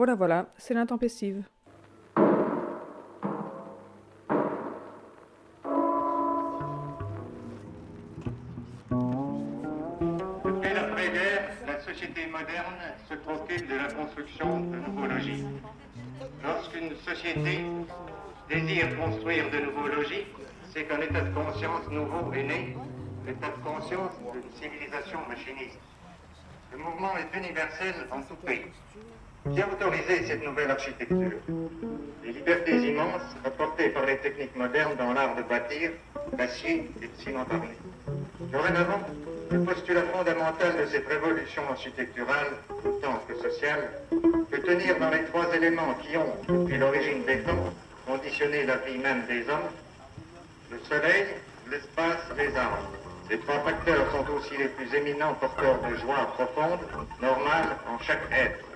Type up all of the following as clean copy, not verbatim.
Voilà, c'est l'intempestive. Depuis l'après-guerre, la société moderne se préoccupe de la construction de nouveaux logis. Lorsqu'une société désire construire de nouveaux logis, c'est qu'un état de conscience nouveau est né, l'état de conscience d'une civilisation machiniste. Le mouvement est universel en tout pays. Qui a autorisé cette nouvelle architecture? Les libertés immenses apportées par les techniques modernes dans l'art de bâtir, d'acier et de ciment armé. Dorénavant, le postulat fondamental de cette révolution architecturale, autant que sociale, peut tenir dans les trois éléments qui ont, depuis l'origine des temps, conditionné la vie même des hommes: le soleil, l'espace, les arbres. Ces trois facteurs sont aussi les plus éminents porteurs de joie profonde, normale en chaque être.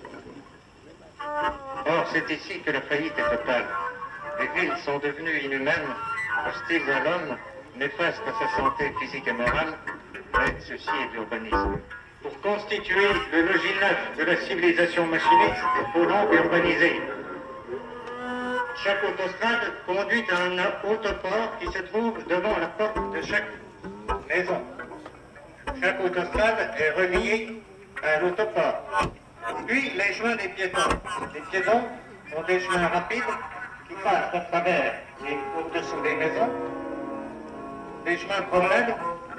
Or, c'est ici que la faillite est totale. Les villes sont devenues inhumaines, hostiles à l'homme, néfastes à sa santé physique et morale, mais ceci est l'urbanisme. Pour constituer le logis neuf de la civilisation machiniste, il faut donc urbaniser. Chaque autostrade conduit à un autoport qui se trouve devant la porte de chaque maison. Chaque autostrade est reliée à l'autoport. Puis les chemins des piétons. Les piétons ont des chemins rapides qui passent à travers et au-dessous des maisons. Des chemins de promenade.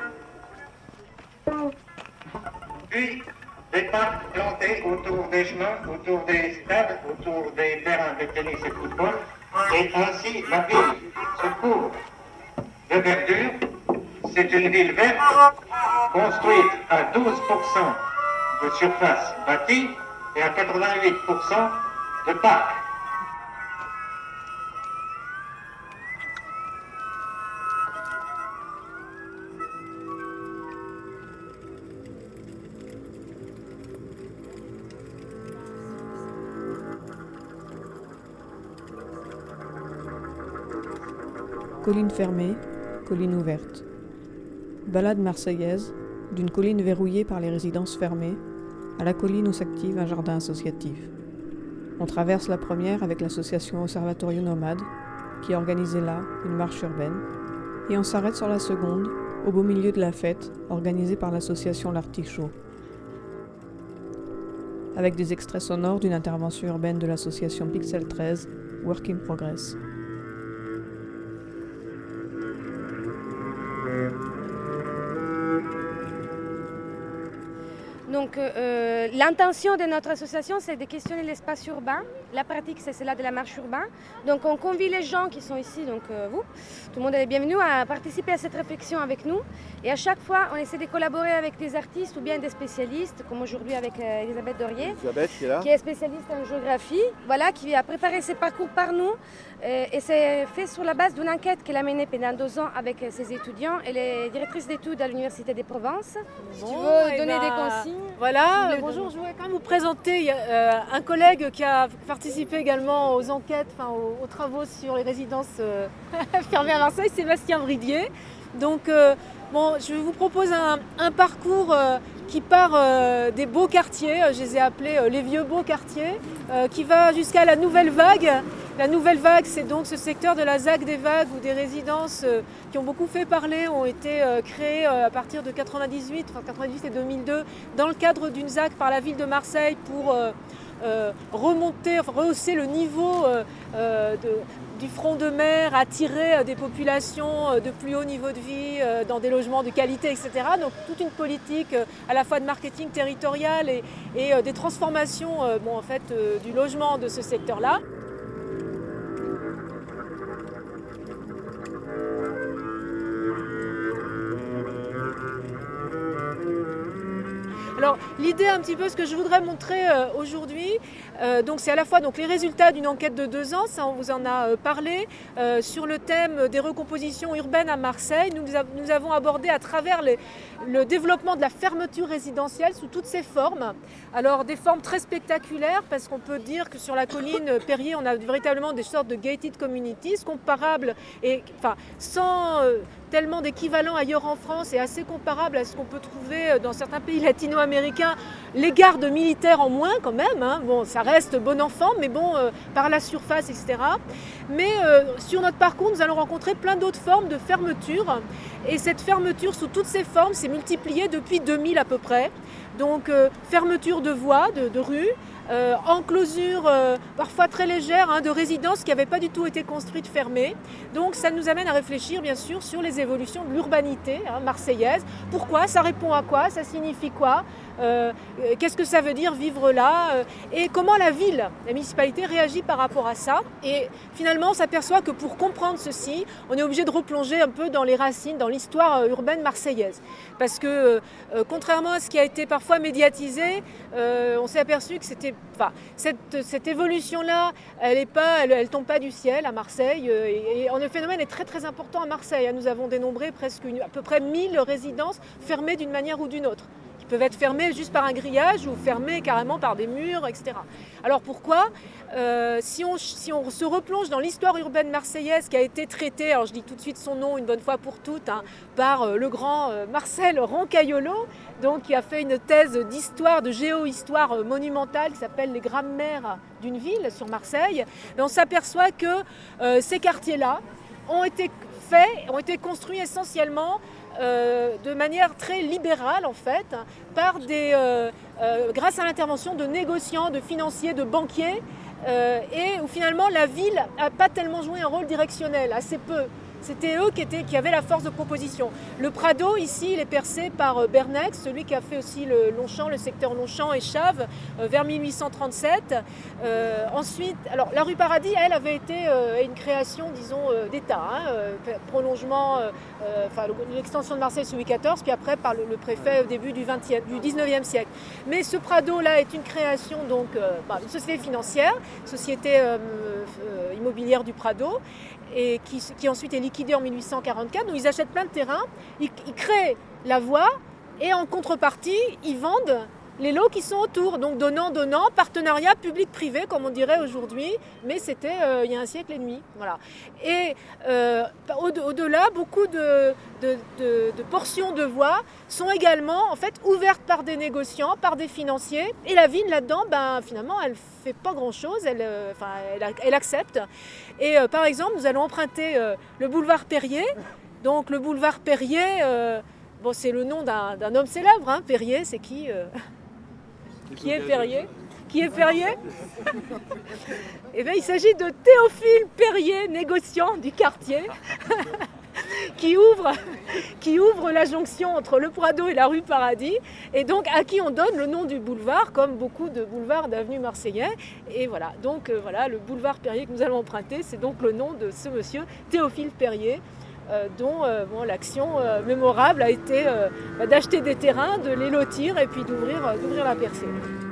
Puis des parcs plantés autour des chemins, autour des stades, autour des terrains de tennis et de football. Et ainsi la ville se couvre de verdure. C'est une ville verte construite à 12% de surface bâtie et à 88% de parc. Colline fermée, colline ouverte. Balade marseillaise, d'une colline verrouillée par les résidences fermées, à la colline où s'active un jardin associatif. On traverse la première avec l'association Osservatorio Nomade, qui a organisé là une marche urbaine, et on s'arrête sur la seconde, au beau milieu de la fête, organisée par l'association L'Artichaut. Avec des extraits sonores d'une intervention urbaine de l'association Pixel 13, Work in Progress. Donc l'intention de notre association, c'est de questionner l'espace urbain. La pratique, c'est celle de la marche urbaine. Donc on convie les gens qui sont ici, donc vous, tout le monde est bienvenu à participer à cette réflexion avec nous. Et à chaque fois, on essaie de collaborer avec des artistes ou bien des spécialistes, comme aujourd'hui avec Elisabeth Dorier, qui est spécialiste en géographie, voilà, qui a préparé ses parcours par nous. Et c'est fait sur la base d'une enquête qu'elle a menée pendant 2 ans avec ses étudiants. Elle est directrice d'études à l'Université des Provinces. Si tu veux donner des consignes. Voilà, bonjour, je voudrais quand même vous présenter un collègue qui a participé également aux enquêtes, aux travaux sur les résidences fermées à Marseille, Sébastien Bridier. Donc, je vous propose un parcours qui part des beaux quartiers, je les ai appelés les vieux beaux quartiers, qui va jusqu'à la Nouvelle Vague. La Nouvelle Vague, c'est donc ce secteur de la ZAC des Vagues où des résidences qui ont beaucoup fait parler ont été créées à partir de 98 et 2002 dans le cadre d'une ZAC par la ville de Marseille pour rehausser le niveau du front de mer, attirer des populations de plus haut niveau de vie dans des logements de qualité, etc. Donc toute une politique à la fois de marketing territorial et des transformations du logement de ce secteur-là. Alors l'idée un petit peu, ce que je voudrais montrer aujourd'hui, c'est à la fois les résultats d'une enquête de 2 ans, ça on vous en a parlé, sur le thème des recompositions urbaines à Marseille. Nous avons abordé à travers le développement de la fermeture résidentielle sous toutes ses formes. Alors des formes très spectaculaires, parce qu'on peut dire que sur la colline Perrier, on a véritablement des sortes de gated communities comparables et sans tellement d'équivalents ailleurs en France et assez comparable à ce qu'on peut trouver dans certains pays latino-américains, les gardes militaires en moins quand même, hein. Bon, ça reste bon enfant, mais bon, par la surface, etc. Mais sur notre parcours, nous allons rencontrer plein d'autres formes de fermeture. Et cette fermeture sous toutes ses formes s'est multipliée depuis 2000 à peu près. Donc fermeture de voies, de rues, enclosure parfois très légère hein, de résidences qui n'avaient pas du tout été construites fermées. Donc ça nous amène à réfléchir bien sûr sur les évolutions de l'urbanité hein, marseillaise. Pourquoi? Ça répond à quoi? Ça signifie quoi? Qu'est-ce que ça veut dire vivre là? Et comment la ville, la municipalité réagit par rapport à ça? Et finalement on s'aperçoit que pour comprendre ceci, on est obligé de replonger un peu dans les racines, dans l'histoire urbaine marseillaise. Parce que contrairement à ce qui a été parfois médiatisé, on s'est aperçu que cette évolution-là, elle tombe pas du ciel à Marseille. Et le phénomène est très très important à Marseille. Nous avons dénombré à peu près 1000 résidences fermées d'une manière ou d'une autre. Peuvent être fermés juste par un grillage ou fermés carrément par des murs, etc. Alors pourquoi si on se replonge dans l'histoire urbaine marseillaise qui a été traitée, alors je dis tout de suite son nom une bonne fois pour toutes, hein, par le grand Marcel Roncaiolo, donc qui a fait une thèse d'histoire, de géohistoire monumentale qui s'appelle les grammaires d'une ville sur Marseille, on s'aperçoit que ces quartiers-là ont été construits essentiellement de manière très libérale en fait, grâce à l'intervention de négociants, de financiers, de banquiers, et où finalement la ville n'a pas tellement joué un rôle directionnel, assez peu. C'était eux qui avaient la force de proposition. Le Prado, ici, il est percé par Bernex, celui qui a fait aussi le Longchamp, le secteur Longchamp et Chaves, vers 1837. Ensuite, alors la rue Paradis, elle, avait été une création, disons, d'État, prolongement, l'extension de Marseille sous Louis XIV, puis après par le préfet au début du 19e siècle. Mais ce Prado-là est une création, donc, une société financière, société immobilière du Prado, et qui ensuite est liquidée en 1844. Donc ils achètent plein de terrains, ils créent la voie et en contrepartie, ils vendent les lots qui sont autour. Donc donnant, partenariat public-privé comme on dirait aujourd'hui, mais c'était il y a un siècle et demi. Voilà. Et au-delà, beaucoup de portions de voies sont également en fait ouvertes par des négociants, par des financiers. Et la ville là-dedans, finalement, elle fait pas grand-chose, elle accepte. Et par exemple, nous allons emprunter le boulevard Périer. Donc le boulevard Périer, c'est le nom d'un homme célèbre. Hein. Périer, c'est qui Qui est Périer? Qui est Périer? Eh bien, il s'agit de Théophile Périer, négociant du quartier, qui ouvre la jonction entre le Prado et la rue Paradis, et donc à qui on donne le nom du boulevard, comme beaucoup de boulevards d'avenues marseillais. Et voilà, donc le boulevard Périer que nous allons emprunter, c'est donc le nom de ce monsieur Théophile Périer, dont l'action mémorable a été d'acheter des terrains, de les lotir et puis d'ouvrir la percée.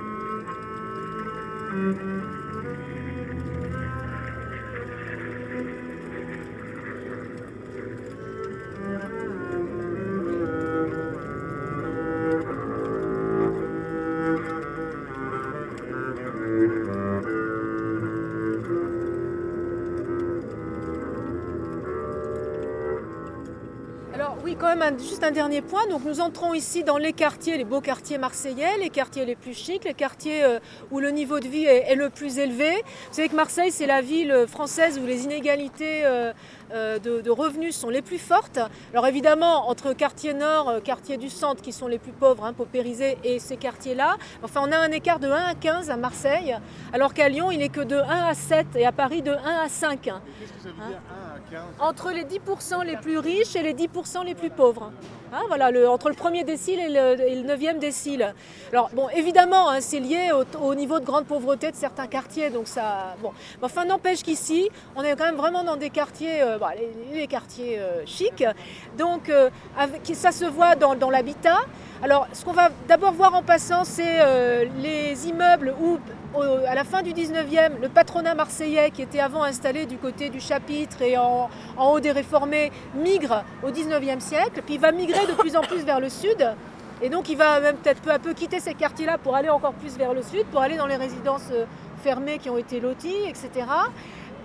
Quand même juste un dernier point. Donc nous entrons ici dans les quartiers, les beaux quartiers marseillais, les quartiers les plus chics, les quartiers où le niveau de vie est le plus élevé. Vous savez que Marseille, c'est la ville française où les inégalités de revenus sont les plus fortes. Alors évidemment, entre quartier nord, quartier du centre qui sont les plus pauvres, paupérisés, et ces quartiers-là, on a un écart de 1 à 15 à Marseille, alors qu'à Lyon, il n'est que de 1 à 7 et à Paris de 1 à 5. Qu'est-ce que ça veut dire 1 à 15? Entre les 10% les plus riches et les 10% les plus pauvres. Entre le premier décile et le 9e décile. Alors évidemment, c'est lié au niveau de grande pauvreté de certains quartiers, donc ça. Enfin, n'empêche qu'ici, on est quand même vraiment dans des quartiers, les quartiers chics. Donc, ça se voit dans l'habitat. Alors, ce qu'on va d'abord voir en passant, c'est les immeubles où, à la fin du 19e, le patronat marseillais, qui était avant installé du côté du Chapitre et en haut des Réformés, migre au 19e siècle, puis il va migrer de plus en plus vers le sud. Et donc, il va même peut-être peu à peu quitter ces quartiers-là pour aller encore plus vers le sud, pour aller dans les résidences fermées qui ont été loties, etc.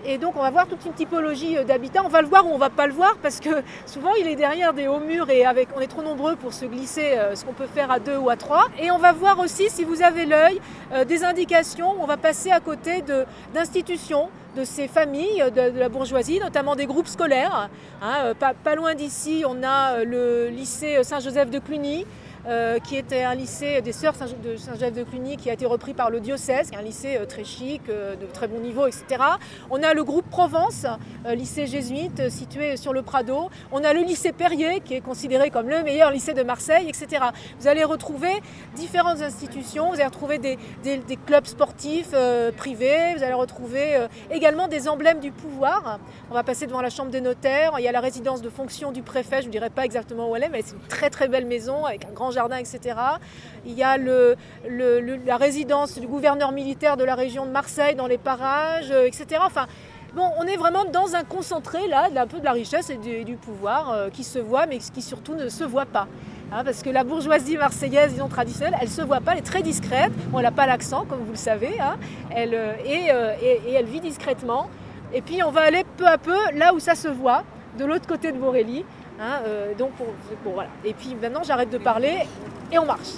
Et donc on va voir toute une typologie d'habitats. On va le voir ou on ne va pas le voir parce que souvent il est derrière des hauts murs et on est trop nombreux pour se glisser ce qu'on peut faire à 2 ou à 3. Et on va voir aussi, si vous avez l'œil, des indications. On va passer à côté d'institutions, de ces familles de la bourgeoisie, notamment des groupes scolaires. Pas loin d'ici, on a le lycée Saint-Joseph de Cluny, qui était un lycée des Sœurs de Saint-Joseph de Cluny qui a été repris par le diocèse, qui est un lycée très chic, de très bon niveau, etc. On a le groupe Provence, lycée jésuite situé sur le Prado. On a le lycée Perrier qui est considéré comme le meilleur lycée de Marseille, etc. Vous allez retrouver différentes institutions, vous allez retrouver des clubs sportifs privés, vous allez retrouver également des emblèmes du pouvoir. On va passer devant la chambre des notaires, il y a la résidence de fonction du préfet, je ne dirais pas exactement où elle est, mais c'est une très très belle maison avec un grand jardin, etc. Il y a la résidence du gouverneur militaire de la région de Marseille dans les parages, etc. Enfin, bon, on est vraiment dans un concentré là, un peu de la richesse et du pouvoir qui se voit, mais qui surtout ne se voit pas. Parce que la bourgeoisie marseillaise, disons traditionnelle, elle ne se voit pas, elle est très discrète. Bon, elle n'a pas l'accent, comme vous le savez, et elle vit discrètement. Et puis on va aller peu à peu là où ça se voit, de l'autre côté de Borély. Donc voilà. Et puis maintenant j'arrête de parler et on marche.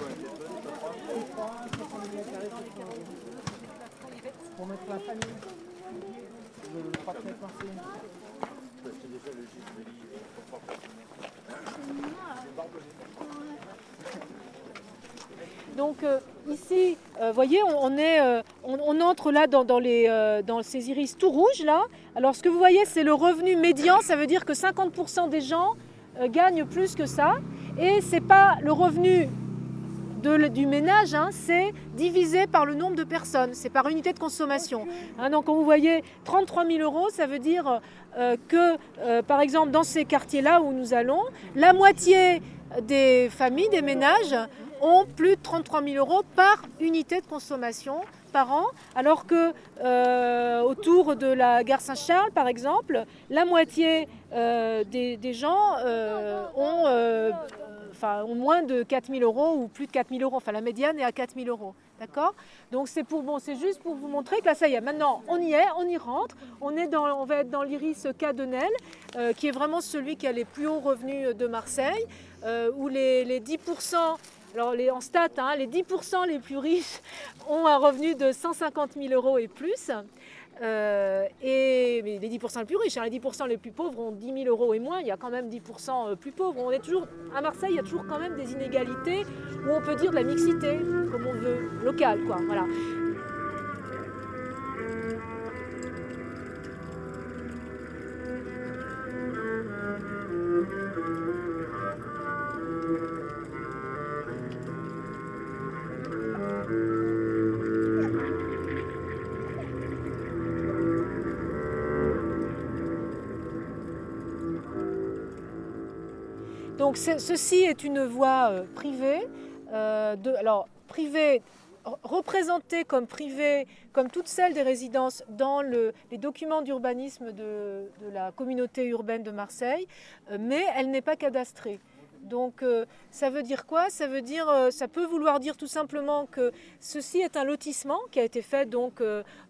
Pour mettre la famille. Donc ici, vous voyez, on entre là dans ces iris tout rouges là. Alors ce que vous voyez, c'est le revenu médian, ça veut dire que 50% des gens gagnent plus que ça. Et ce n'est pas le revenu du ménage, c'est divisé par le nombre de personnes, c'est par unité de consommation. Donc quand vous voyez 33 000 euros, ça veut dire que, par exemple, dans ces quartiers-là où nous allons, la moitié des familles, des ménages, ont plus de 33 000 euros par unité de consommation par an, alors que autour de la gare Saint-Charles, par exemple, la moitié des gens ont moins de 4 000 euros ou plus de 4 000 euros. Enfin, la médiane est à 4 000 euros. D'accord ? Donc, c'est juste pour vous montrer que là, ça y est, maintenant, on y est, on y rentre. On va être dans l'iris Cadenel, qui est vraiment celui qui a les plus hauts revenus de Marseille, où les 10%, alors en stats, les 10% les plus riches ont un revenu de 150 000 euros et plus. Mais les 10% les plus riches, les 10% les plus pauvres ont 10 000 euros et moins, il y a quand même 10% plus pauvres. On est toujours, à Marseille, il y a toujours quand même des inégalités où on peut dire de la mixité, comme on veut, locale, quoi. Voilà. Donc ceci est une voie privée, privée représentée comme privée, comme toutes celles des résidences dans les documents d'urbanisme de la communauté urbaine de Marseille, mais elle n'est pas cadastrée. Donc ça veut dire quoi ? Ça peut vouloir dire tout simplement que ceci est un lotissement qui a été fait donc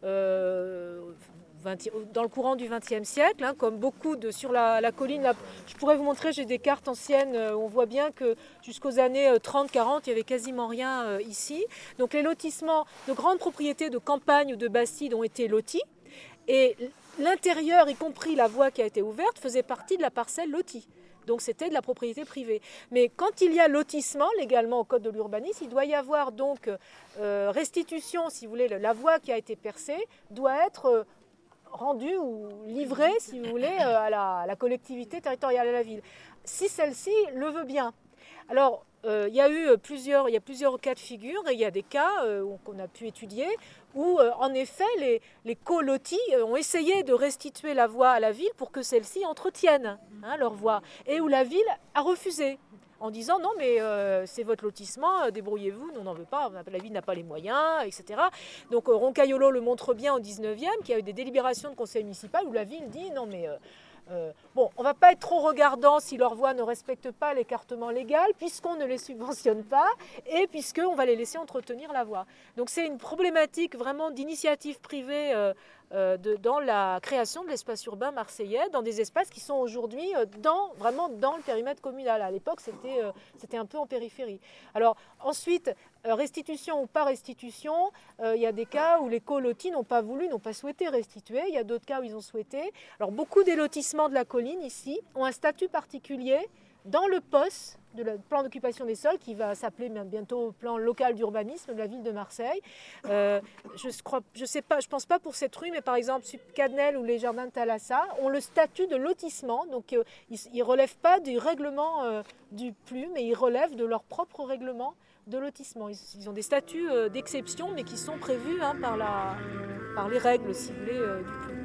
dans le courant du XXe siècle, comme beaucoup sur la colline. Là, je pourrais vous montrer, j'ai des cartes anciennes où on voit bien que jusqu'aux années 30-40, il n'y avait quasiment rien ici. Donc les lotissements de grandes propriétés de campagne ou de Bastide ont été lotis. Et l'intérieur, y compris la voie qui a été ouverte, faisait partie de la parcelle lotie. Donc c'était de la propriété privée. Mais quand il y a lotissement, légalement au code de l'urbanisme, il doit y avoir donc restitution, si vous voulez, la voie qui a été percée doit être rendue ou livrée, si vous voulez, à la collectivité territoriale, à la ville, si celle-ci le veut bien. Alors, il y a plusieurs cas de figure, et il y a des cas qu'on a pu étudier où, en effet, les colotis ont essayé de restituer la voie à la ville pour que celle-ci entretienne leur voie, et où la ville a refusé, en disant non mais c'est votre lotissement, débrouillez-vous, nous on n'en veut pas, la ville n'a pas les moyens, etc. Donc Roncaiolo le montre bien au 19e, qu'il y a eu des délibérations de conseil municipal où la ville dit non mais on ne va pas être trop regardant si leur voie ne respecte pas l'écartement légal, puisqu'on ne les subventionne pas et puisqu'on va les laisser entretenir la voie. Donc c'est une problématique vraiment d'initiative privée dans la création de l'espace urbain marseillais, dans des espaces qui sont aujourd'hui vraiment dans le périmètre communal. À l'époque, c'était un peu en périphérie. Alors ensuite, restitution ou pas restitution, il y a des cas où les colotis n'ont pas souhaité restituer. Il y a d'autres cas où ils ont souhaité. Alors beaucoup des lotissements de la colline ici ont un statut particulier dans le POS, le plan d'occupation des sols, qui va s'appeler bientôt plan local d'urbanisme de la ville de Marseille. Je pense pas pour cette rue, mais par exemple Cadnel ou les jardins de Thalassa ont le statut de lotissement, donc ils ne relèvent pas du règlement du PLU, mais ils relèvent de leur propre règlement de lotissement. Ils ont des statuts d'exception, mais qui sont prévus par les règles, si vous voulez, du PLU.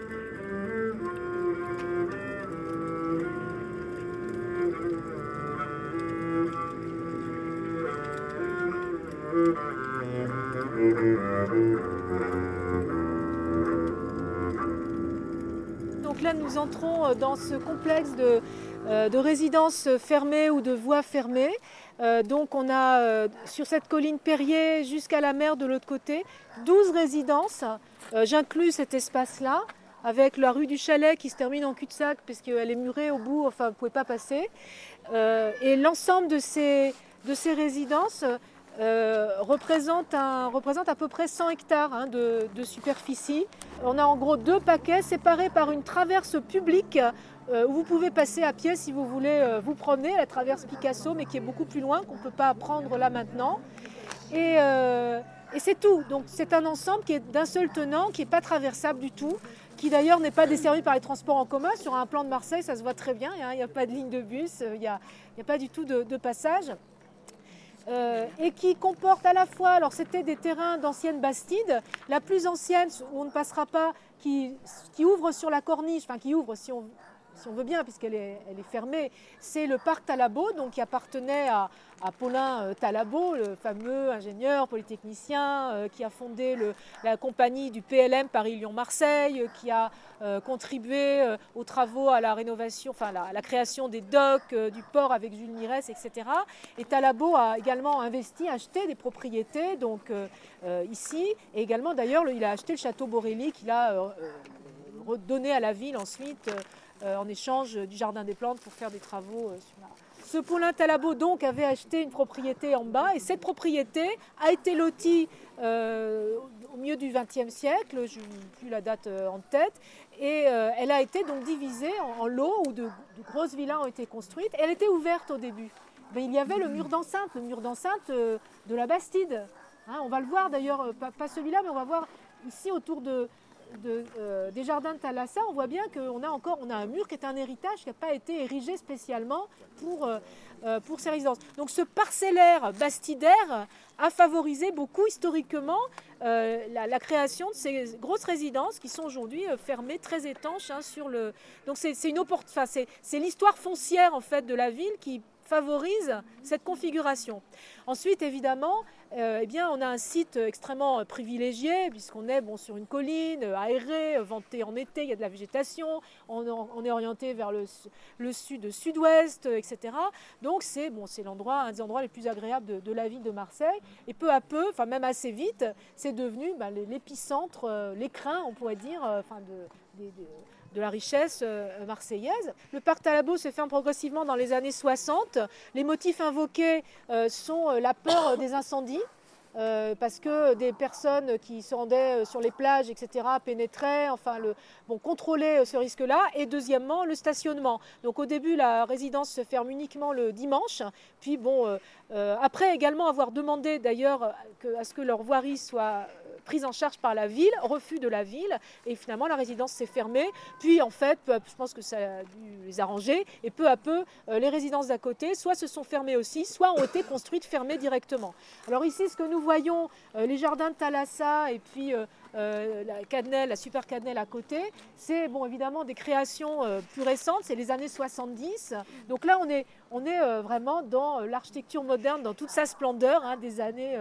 Donc là, nous entrons dans ce complexe de résidences fermées ou de voies fermées. Donc on a sur cette colline Perrier jusqu'à la mer de l'autre côté 12 résidences. J'inclus cet espace-là avec la rue du Chalet qui se termine en cul-de-sac parce qu'elle est murée au bout, enfin vous ne pouvez pas passer. Et l'ensemble de ces résidences représente à peu près 100 hectares de superficie. On a en gros 2 paquets séparés par une traverse publique où vous pouvez passer à pied si vous voulez vous promener, la traverse Picasso, mais qui est beaucoup plus loin, qu'on ne peut pas prendre là maintenant. Et c'est tout. Donc c'est un ensemble qui est d'un seul tenant, qui n'est pas traversable du tout, qui d'ailleurs n'est pas desservi par les transports en commun. Sur un plan de Marseille, ça se voit très bien, il n'y a pas de ligne de bus, il n'y a pas du tout de passage. Et qui comporte à la fois, alors c'était des terrains d'anciennes bastides, la plus ancienne où on ne passera pas, qui ouvre sur la corniche, enfin qui ouvre si on veut bien puisqu'elle est fermée, c'est le parc Talabot, donc qui appartenait à Paulin Talabot, le fameux ingénieur polytechnicien qui a fondé la compagnie du PLM Paris-Lyon-Marseille, qui a contribué aux travaux à la rénovation, enfin la création des docks du port avec Jules Mirès, etc. Et Talabot a également acheté des propriétés, donc ici, et également d'ailleurs il a acheté le château Borelli qu'il a redonné à la ville ensuite en échange du jardin des plantes pour faire des travaux sur la... Ce Paulin Talabot donc avait acheté une propriété en bas et cette propriété a été lotie au milieu du XXe siècle, je n'ai plus la date en tête, et elle a été donc divisée en lots où de grosses villas ont été construites. Elle était ouverte au début. Il y avait le mur d'enceinte de la Bastide. On va le voir d'ailleurs, pas celui-là, mais on va voir ici autour des jardins de Thalassa, on voit bien qu'on a un mur qui est un héritage qui n'a pas été érigé spécialement pour ces résidences. Donc ce parcellaire bastidaire a favorisé beaucoup historiquement la création de ces grosses résidences qui sont aujourd'hui fermées, très étanches sur le... Donc c'est l'histoire foncière en fait de la ville qui favorise cette configuration. Ensuite, évidemment, on a un site extrêmement privilégié puisqu'on est sur une colline aérée, ventée en été, il y a de la végétation, on est orienté vers le sud-sud-ouest, etc. Donc c'est un des endroits les plus agréables de la ville de Marseille. Et peu à peu, enfin même assez vite, c'est devenu l'épicentre, l'écrin, on pourrait dire, de la richesse marseillaise. Le parc Talabot se ferme progressivement dans les années 60. Les motifs invoqués sont la peur des incendies, parce que des personnes qui se rendaient sur les plages, etc., pénétraient, contrôlaient ce risque-là. Et deuxièmement, le stationnement. Donc au début, la résidence se ferme uniquement le dimanche. Puis après également avoir demandé d'ailleurs à ce que leur voirie soit prise en charge par la ville, refus de la ville, et finalement la résidence s'est fermée. Puis en fait, je pense que ça a dû les arranger, et peu à peu, les résidences d'à côté, soit se sont fermées aussi, soit ont été construites fermées directement. Alors ici, ce que nous voyons, les jardins de Thalassa et puis la super Cadnel à côté, c'est évidemment des créations plus récentes, c'est les années 70. Donc là, on est vraiment dans l'architecture moderne, dans toute sa splendeur des années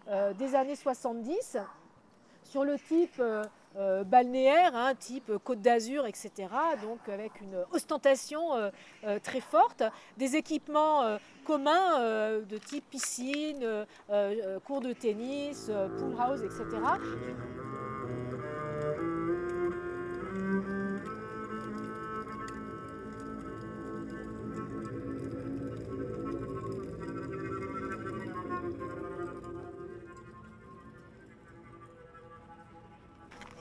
70. Sur le type balnéaire, type Côte d'Azur, etc. Donc avec une ostentation très forte, des équipements communs de type piscine, cours de tennis, pool house, etc.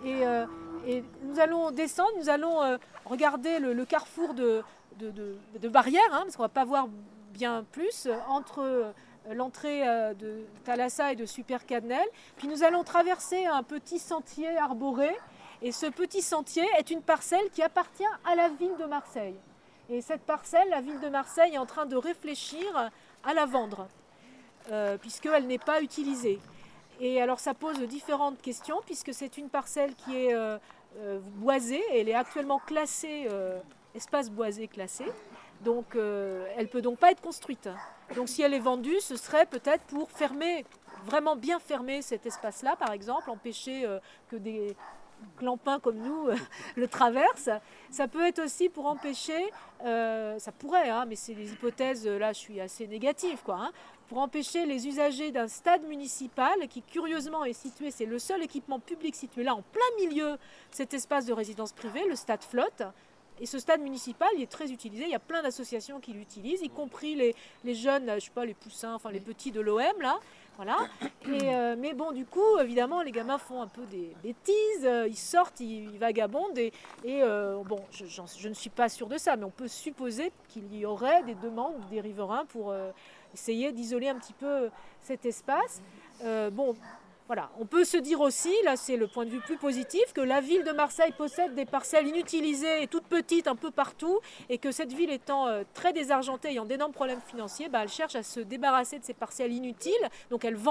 Et nous allons descendre, nous allons regarder le carrefour de barrières, parce qu'on ne va pas voir bien plus, entre l'entrée de Thalassa et de Super-Cadenel. Puis nous allons traverser un petit sentier arboré. Et ce petit sentier est une parcelle qui appartient à la ville de Marseille. Et cette parcelle, la ville de Marseille est en train de réfléchir à la vendre, puisqu'elle n'est pas utilisée. Et alors ça pose différentes questions, puisque c'est une parcelle qui est boisée, et elle est actuellement classée, espace boisé classé. Donc elle ne peut donc pas être construite. Donc si elle est vendue, ce serait peut-être pour fermer, vraiment bien fermer cet espace-là, par exemple, empêcher que des clampins comme nous le traversent. Ça peut être aussi pour empêcher, ça pourrait, mais c'est des hypothèses, là je suis assez négative, pour empêcher les usagers d'un stade municipal qui curieusement est situé, c'est le seul équipement public situé là en plein milieu de cet espace de résidence privée, le stade Flotte. Et ce stade municipal, il est très utilisé. Il y a plein d'associations qui l'utilisent, y compris les jeunes, je sais pas, les poussins, enfin les petits de l'OM, là. Voilà. Mais bon, du coup, évidemment, les gamins font un peu des bêtises. Ils sortent, ils vagabondent. Bon, je ne suis pas sûre de ça, mais on peut supposer qu'il y aurait des demandes des riverains pour essayer d'isoler un petit peu cet espace. Bon. Voilà. On peut se dire aussi, là c'est le point de vue plus positif, que la ville de Marseille possède des parcelles inutilisées et toutes petites un peu partout, et que cette ville étant très désargentée, ayant d'énormes problèmes financiers, elle cherche à se débarrasser de ces parcelles inutiles. Donc elle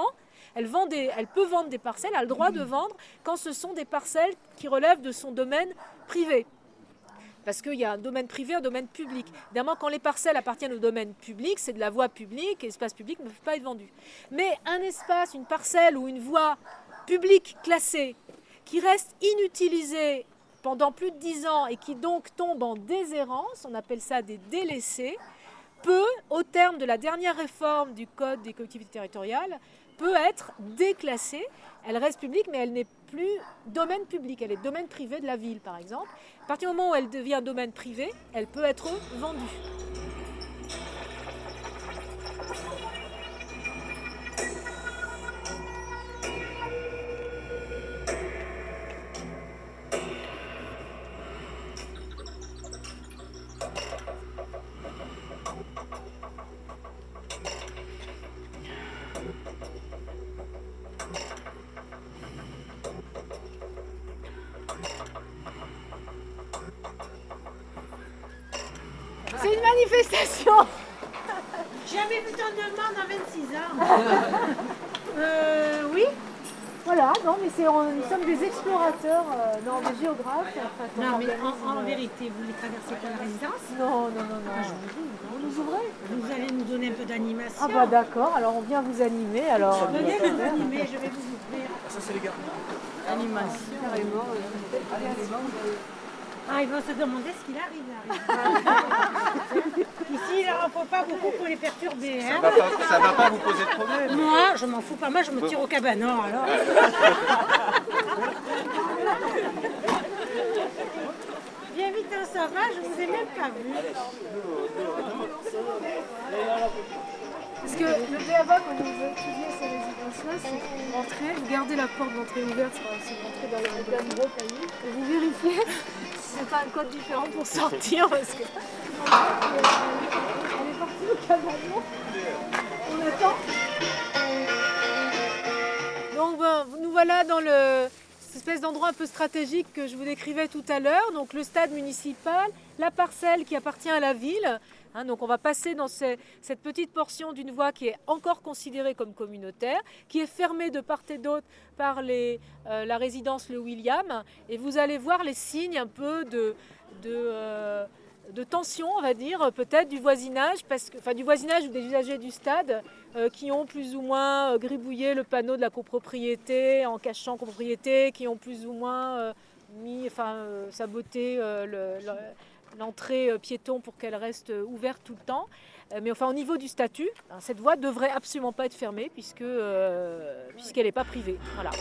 peut vendre des parcelles, elle a le droit de vendre quand ce sont des parcelles qui relèvent de son domaine privé. Parce qu'il y a un domaine privé, un domaine public. Évidemment, quand les parcelles appartiennent au domaine public, c'est de la voie publique et l'espace public ne peut pas être vendu. Mais un espace, une parcelle ou une voie publique classée qui reste inutilisée pendant plus de 10 ans et qui donc tombe en déshérence, on appelle ça des délaissés, peut, au terme de la dernière réforme du Code des collectivités territoriales, peut être déclassée. Elle reste publique, mais elle n'est plus domaine public. Elle est domaine privé de la ville, par exemple. À partir du moment où elle devient domaine privé, elle peut être vendue. C'est une manifestation. Jamais vu tant de monde en 26 ans. Oui. Voilà, non, mais nous sommes des explorateurs, des géographes. Non, mais en vérité, vous voulez traverser par la résidence? Non. Je vous dis, Vous nous ouvrez? vous allez nous donner un peu d'animation. Ah bah d'accord, alors on vient vous animer. Alors. Venez vous animer, je vais vous ouvrir. Ça, c'est les gars. Animation. Carrément. Ils vont se demander ce qu'il arrive là. Ici, il n'en faut pas beaucoup pour les perturber. Hein. Ça va pas vous poser de problème. Moi, je m'en fous pas. Moi, je me tire au cabanon alors. Viens vite, ça va, je vous ai même pas vu. Parce que le BABA, quand vous étudiez ces résidences-là, c'est vous rentrez, vous gardez la porte d'entrée ouverte, si vous rentrez dans le gros cahier, et vous vérifiez si c'est pas un code différent pour sortir, parce que on est parti au cabanon, on attend. Donc nous voilà dans cette espèce d'endroit un peu stratégique que je vous décrivais tout à l'heure, donc le stade municipal, la parcelle qui appartient à la ville. Donc on va passer dans cette petite portion d'une voie qui est encore considérée comme communautaire, qui est fermée de part et d'autre par la résidence Le William. Et vous allez voir les signes un peu de tension, on va dire, peut-être du voisinage, du voisinage ou des usagers du stade qui ont plus ou moins gribouillé le panneau de la copropriété en cachant copropriété, qui ont plus ou moins saboté l'entrée piéton pour qu'elle reste ouverte tout le temps. Mais enfin, au niveau du statut, cette voie ne devrait absolument pas être fermée puisqu'elle n'est pas privée. Voilà.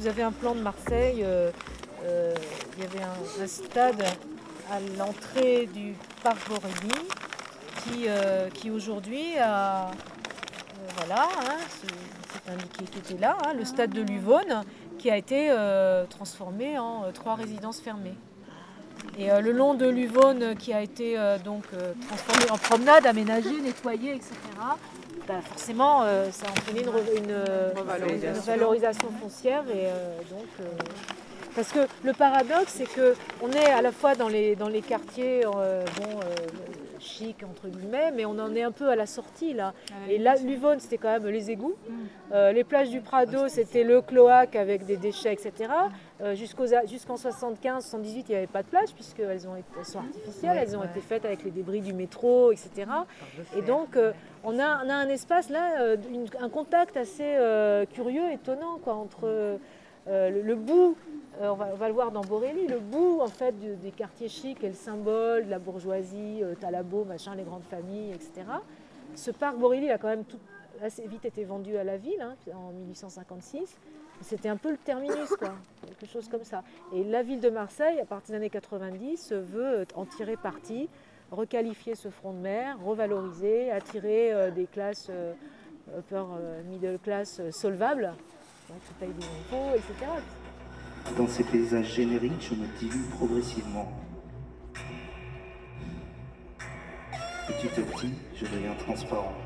vous avez un plan de Marseille, il y avait un stade à l'entrée du parc Borély qui aujourd'hui a... voilà, hein, c'est indiqué qui était là, hein, le stade de Luvonne, qui a été transformé en 3 résidences fermées. Et le long de Luvonne, qui a été transformé en promenade, aménagé, nettoyé, etc., forcément, ça a entraîné une valorisation foncière. Et, parce que le paradoxe, c'est qu'on est à la fois dans les quartiers chic, entre guillemets, mais on en est un peu à la sortie, là. Et là, Luvonne, c'était quand même les égouts. Les plages du Prado, c'était le cloaque avec des déchets, etc. Jusqu'en 75-78, il n'y avait pas de plage, puisqu'elles sont artificielles, elles ont été faites avec les débris du métro, etc. Et donc, on a un espace, là, un contact assez curieux, étonnant, quoi, entre le bout, on va le voir dans Borély, le bout en fait des quartiers chics est le symbole de la bourgeoisie, Talabot, machin, les grandes familles, etc. Ce parc Borély a quand même assez vite été vendu à la ville, hein, en 1856. C'était un peu le terminus, quoi, quelque chose comme ça. Et la ville de Marseille, à partir des années 90, veut en tirer parti, requalifier ce front de mer, revaloriser, attirer des classes upper middle class solvables, qui payent des impôts, etc. Dans ces paysages génériques, je me dilue progressivement. Petit à petit, je deviens transparent.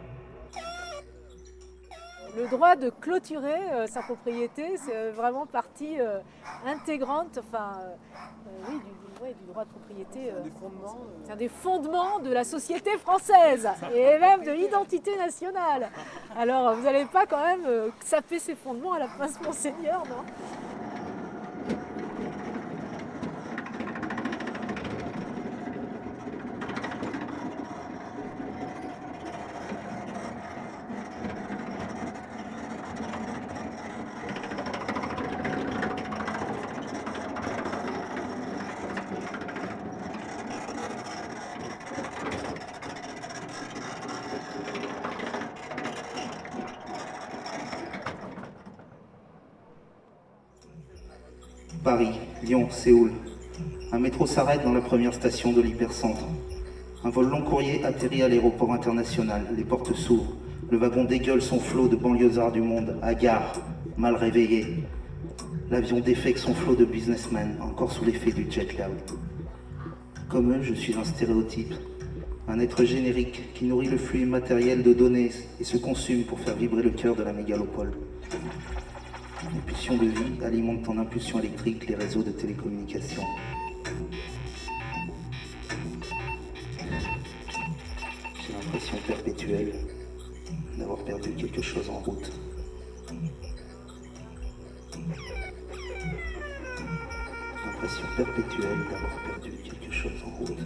Le droit de clôturer sa propriété, c'est vraiment partie intégrante, du droit de propriété. C'est un des fondements de la société française et même de l'identité nationale. Alors, vous n'allez pas quand même saper ces fondements à la place Monseigneur, non ? Paris, Lyon, Séoul. Un métro s'arrête dans la première station de l'hypercentre. Un vol long courrier atterrit à l'aéroport international. Les portes s'ouvrent. Le wagon dégueule son flot de banlieusards du monde, hagards, mal réveillés. L'avion défecte son flot de businessmen, encore sous l'effet du jet lag. Comme eux, je suis un stéréotype. Un être générique qui nourrit le flux immatériel de données et se consume pour faire vibrer le cœur de la mégalopole. Les pulsions de vie alimentent en impulsion électrique les réseaux de télécommunications. J'ai l'impression perpétuelle d'avoir perdu quelque chose en route. L'impression perpétuelle d'avoir perdu quelque chose en route.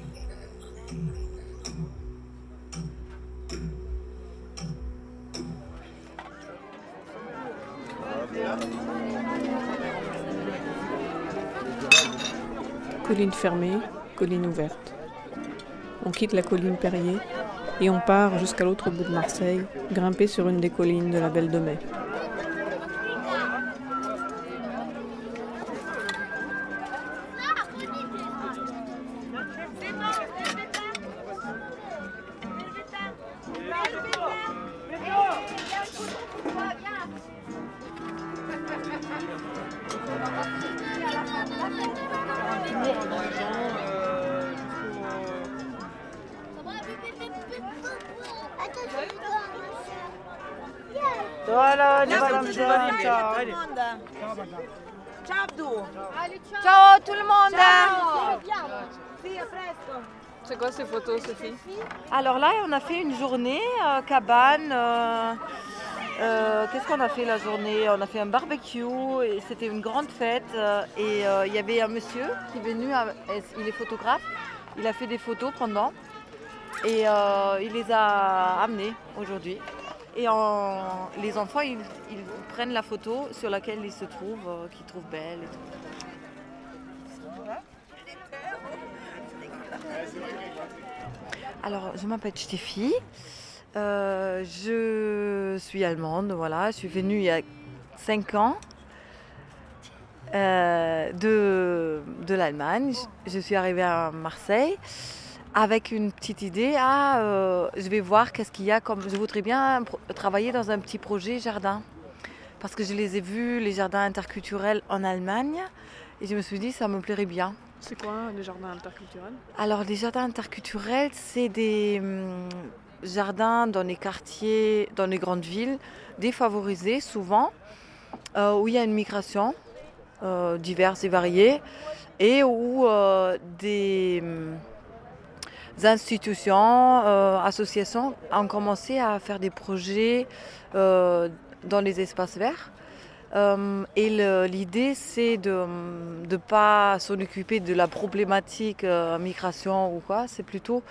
Colline fermée, colline ouverte. On quitte la colline Perrier et on part jusqu'à l'autre bout de Marseille, grimper sur une des collines de la Belle de Mai. Voilà, ciao tout le monde. C'est quoi ces photos, Sophie? Alors là, on a fait une journée cabane. Qu'est-ce qu'on a fait la journée? On a fait un barbecue et c'était une grande fête. Et il y avait un monsieur qui est venu, il est photographe. Il a fait des photos pendant et il les a amenées aujourd'hui. Et les enfants, ils prennent la photo sur laquelle ils se trouvent, qu'ils trouvent belle et tout. Alors, je m'appelle Steffi. Je suis allemande, voilà. Je suis venue il y a 5 ans. de l'Allemagne. Je suis arrivée à Marseille avec une petite idée. Je vais voir qu'est-ce qu'il y a comme... Je voudrais bien travailler dans un petit projet jardin. Parce que je les ai vus, les jardins interculturels en Allemagne. Et je me suis dit, ça me plairait bien. C'est quoi les jardins interculturels? Alors, les jardins interculturels, c'est des jardins dans les quartiers, dans les grandes villes, défavorisés souvent, où il y a une migration diverse et variée, et où des institutions, associations ont commencé à faire des projets dans les espaces verts. Et l'idée, c'est de ne pas s'en occuper de la problématique migration ou quoi, c'est plutôt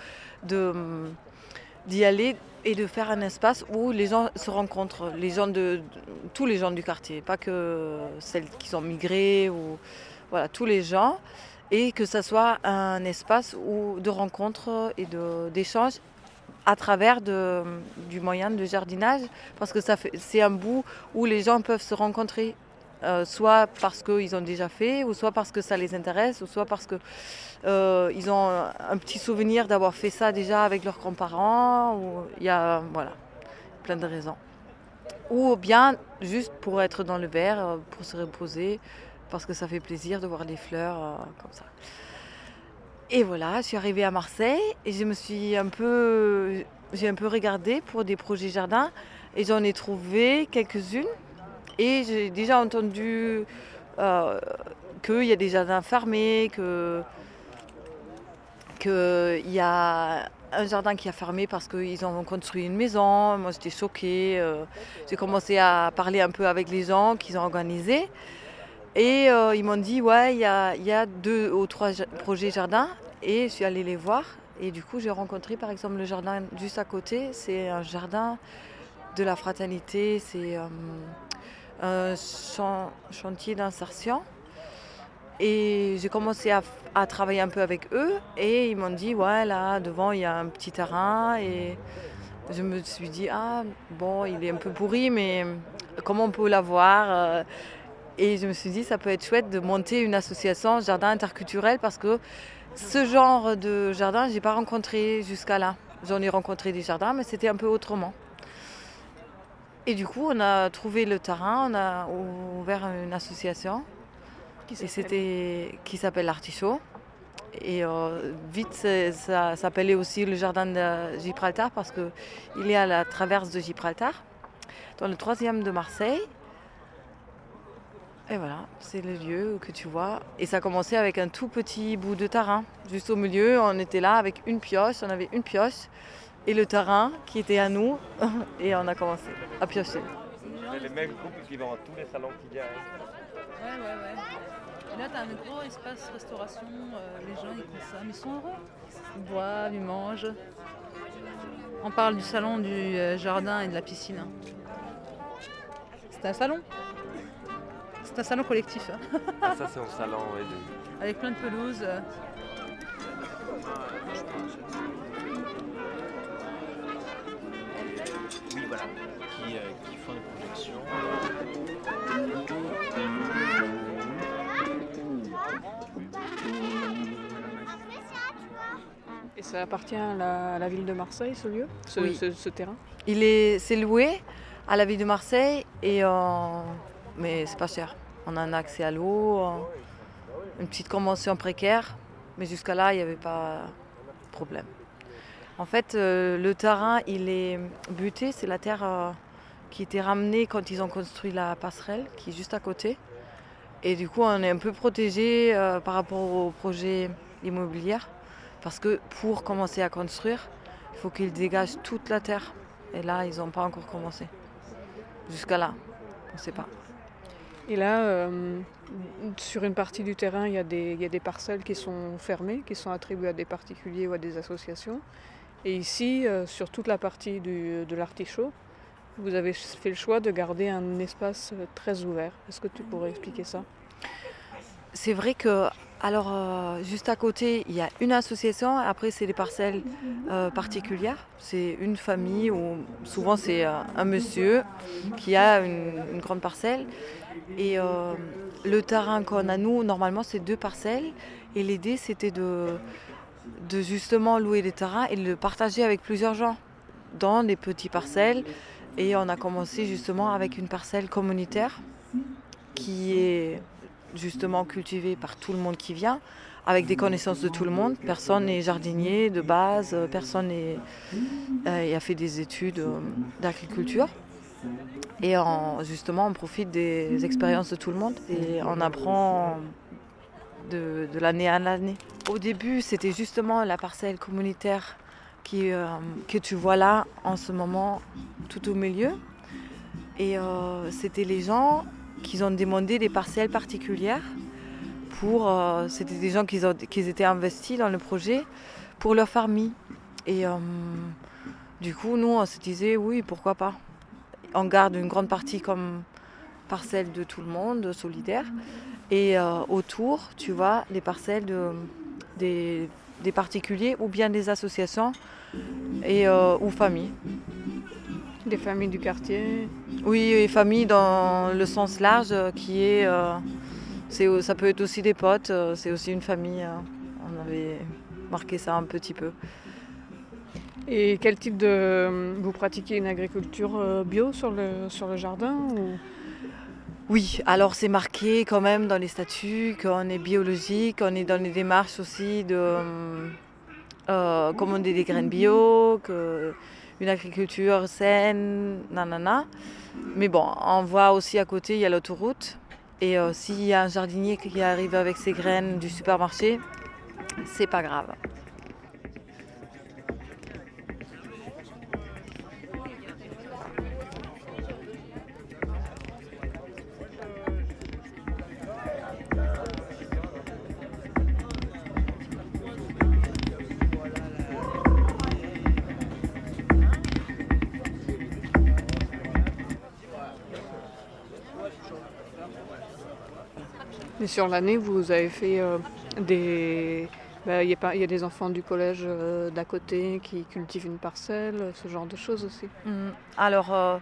d'y aller et de faire un espace où les gens se rencontrent, tous les gens du quartier, pas que celles qui sont migrées, ou voilà, tous les gens, et que ça soit un espace de rencontre et d'échange à travers du moyen de jardinage, parce que c'est un bout où les gens peuvent se rencontrer, soit parce qu'ils ont déjà fait, ou soit parce que ça les intéresse, ou soit parce qu'ils ont un petit souvenir d'avoir fait ça déjà avec leurs grands-parents. Il y a plein de raisons. Ou bien juste pour être dans le vert, pour se reposer, parce que ça fait plaisir de voir les fleurs comme ça. Et voilà, je suis arrivée à Marseille et j'ai un peu regardé pour des projets jardins et j'en ai trouvé quelques-unes. Et j'ai déjà entendu qu'il y a des jardins fermés, qu'il y a un jardin qui a fermé parce qu'ils ont construit une maison. Moi, j'étais choquée. J'ai commencé à parler un peu avec les gens qu'ils ont organisés. Et ils m'ont dit, ouais, il y a 2 ou 3 projets jardins. Et je suis allée les voir. Et du coup, j'ai rencontré par exemple le jardin juste à côté. C'est un jardin de la fraternité. C'est un chantier d'insertion. Et j'ai commencé à travailler un peu avec eux. Et ils m'ont dit, ouais, là, devant, il y a un petit terrain. Et je me suis dit, bon, il est un peu pourri, mais comment on peut l'avoir Et je me suis dit, ça peut être chouette de monter une association jardin interculturel parce que ce genre de jardin, je n'ai pas rencontré jusqu'à là. J'en ai rencontré des jardins, mais c'était un peu autrement. Et du coup, on a trouvé le terrain, on a ouvert une association qui s'appelle l'Artichaut. Et vite, ça s'appelait aussi le jardin de Gibraltar parce qu'il est à la traverse de Gibraltar, dans le 3e de Marseille. Et voilà, c'est le lieu que tu vois. Et ça a commencé avec un tout petit bout de terrain. Juste au milieu, on était là avec une pioche, on avait une pioche et le terrain qui était à nous. Et on a commencé à piocher. C'est les mêmes couples qui vont à tous les salons qu'il y a. Ouais. Et là, tu as un gros espace restauration. Les gens, ils consomment, ils sont heureux. Ils boivent, ils mangent. On parle du salon du jardin et de la piscine. C'est un salon. C'est un salon collectif. Ah, ça, c'est un salon, oui. Avec plein de pelouses. Oui, voilà. Qui font des projections. Et ça appartient à la ville de Marseille, ce lieu, Oui. ce terrain? C'est loué à la ville de Marseille, mais c'est pas cher. On a un accès à l'eau, une petite convention précaire, mais jusqu'à là, il n'y avait pas de problème. En fait, le terrain, il est buté, c'est la terre qui était ramenée quand ils ont construit la passerelle, qui est juste à côté. Et du coup, on est un peu protégé par rapport au projet immobilier, parce que pour commencer à construire, il faut qu'ils dégagent toute la terre. Et là, ils n'ont pas encore commencé. Jusqu'à là, on ne sait pas. Et là, sur une partie du terrain, il y a des parcelles qui sont fermées, qui sont attribuées à des particuliers ou à des associations. Et ici, sur toute la partie de l'Artichaut, vous avez fait le choix de garder un espace très ouvert. Est-ce que tu pourrais expliquer ça? C'est vrai que Alors, juste à côté, il y a une association. Après, c'est des parcelles particulières. C'est une famille où souvent c'est un monsieur qui a une grande parcelle. Et le terrain qu'on a, nous, normalement, c'est 2 parcelles. Et l'idée, c'était de justement louer des terrains et de le partager avec plusieurs gens dans des petites parcelles. Et on a commencé justement avec une parcelle communautaire qui est justement cultivée par tout le monde qui vient, avec des connaissances de tout le monde. Personne n'est jardinier de base, personne a fait des études d'agriculture. Et justement, on profite des expériences de tout le monde et on apprend de l'année à l'année. Au début, c'était justement la parcelle communautaire que tu vois là en ce moment, tout au milieu. Et c'était les gens qui ont demandé des parcelles particulières c'était des gens qui étaient investis dans le projet pour leur famille. Et du coup, nous, on se disait, oui, pourquoi pas. On garde une grande partie comme parcelle de tout le monde, solidaire. Et autour, tu vois, les parcelles des particuliers ou bien des associations ou familles. Des familles du quartier? Oui, et familles dans le sens large qui est... ça peut être aussi des potes, c'est aussi une famille. On avait marqué ça un petit peu. Et quel type de... Vous pratiquez une agriculture bio sur le jardin ou... Oui, alors c'est marqué quand même dans les statuts qu'on est biologique, on est dans les démarches aussi de commander des graines bio, une agriculture saine, nanana. Mais bon, on voit aussi à côté, il y a l'autoroute. Et s'il y a un jardinier qui arrive avec ses graines du supermarché, c'est pas grave. Mais sur l'année, vous avez fait il y a des enfants du collège d'à côté qui cultivent une parcelle, ce genre de choses aussi. Alors,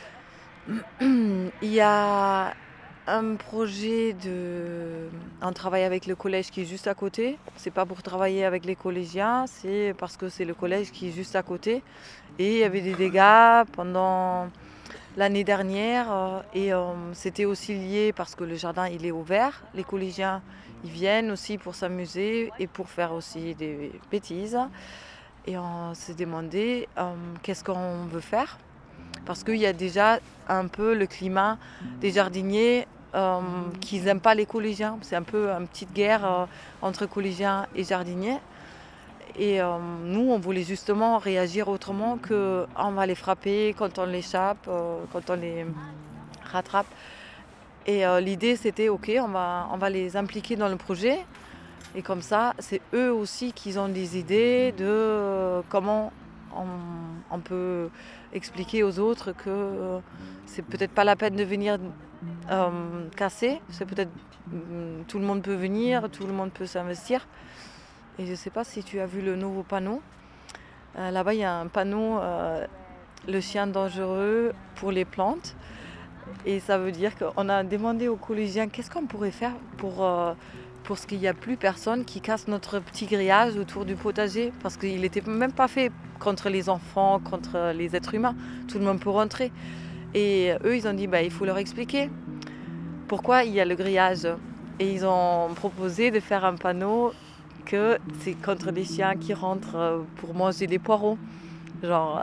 il y a un projet on travaille avec le collège qui est juste à côté. C'est pas pour travailler avec les collégiens, c'est parce que c'est le collège qui est juste à côté. Et il y avait des dégâts pendant l'année dernière et c'était aussi lié parce que le jardin il est ouvert. Les collégiens ils viennent aussi pour s'amuser et pour faire aussi des bêtises. Et on s'est demandé qu'est-ce qu'on veut faire. Parce qu'il y a déjà un peu le climat des jardiniers qui n'aiment pas les collégiens. C'est un peu une petite guerre entre collégiens et jardiniers. Et nous, on voulait justement réagir autrement qu'on va les frapper quand on l'échappe, quand on les rattrape. Et l'idée, c'était, OK, on va les impliquer dans le projet. Et comme ça, c'est eux aussi qui ont des idées de comment on peut expliquer aux autres que c'est peut-être pas la peine de venir casser. C'est peut-être tout le monde peut venir, tout le monde peut s'investir. Et je ne sais pas si tu as vu le nouveau panneau. Là-bas, il y a un panneau le chien dangereux pour les plantes. Et ça veut dire qu'on a demandé aux collégiens qu'est-ce qu'on pourrait faire pour ce qu'il n'y a plus personne qui casse notre petit grillage autour du potager. Parce qu'il n'était même pas fait contre les enfants, contre les êtres humains. Tout le monde peut rentrer. Et eux, ils ont dit il faut leur expliquer pourquoi il y a le grillage. Et ils ont proposé de faire un panneau que c'est contre les chiens qui rentrent pour manger des poireaux. Genre.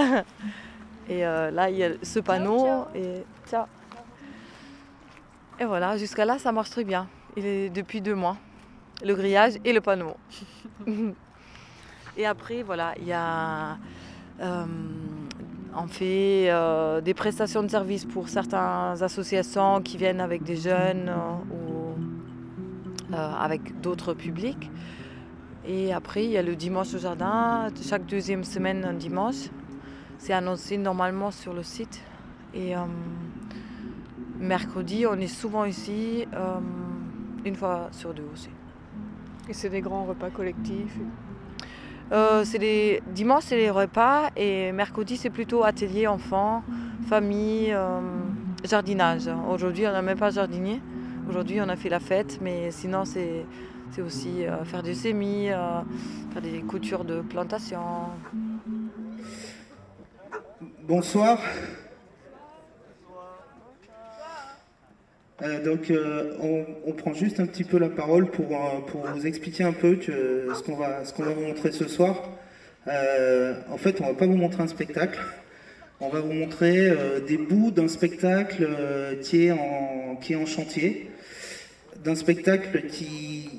Et là, il y a ce panneau. Et voilà, jusqu'à là, ça marche très bien. Il est depuis 2 mois. Le grillage et le panneau. Et après, voilà, il y a... on fait des prestations de services pour certaines associations qui viennent avec des jeunes ou avec d'autres publics. Et après, il y a le dimanche au jardin, chaque 2e semaine, un dimanche. C'est annoncé normalement sur le site. Et mercredi, on est souvent ici, 1 fois sur 2 aussi. Et c'est des grands repas collectifs? Dimanche, c'est les repas et mercredi, c'est plutôt atelier enfants, famille, jardinage. Aujourd'hui, on n'a même pas jardinier. Aujourd'hui, on a fait la fête, mais sinon, c'est aussi faire des semis, faire des coutures de plantation. Bonsoir. On prend juste un petit peu la parole pour vous expliquer un peu ce qu'on va vous montrer ce soir. En fait, on va pas vous montrer un spectacle. On va vous montrer des bouts d'un spectacle qui est en chantier, d'un spectacle qui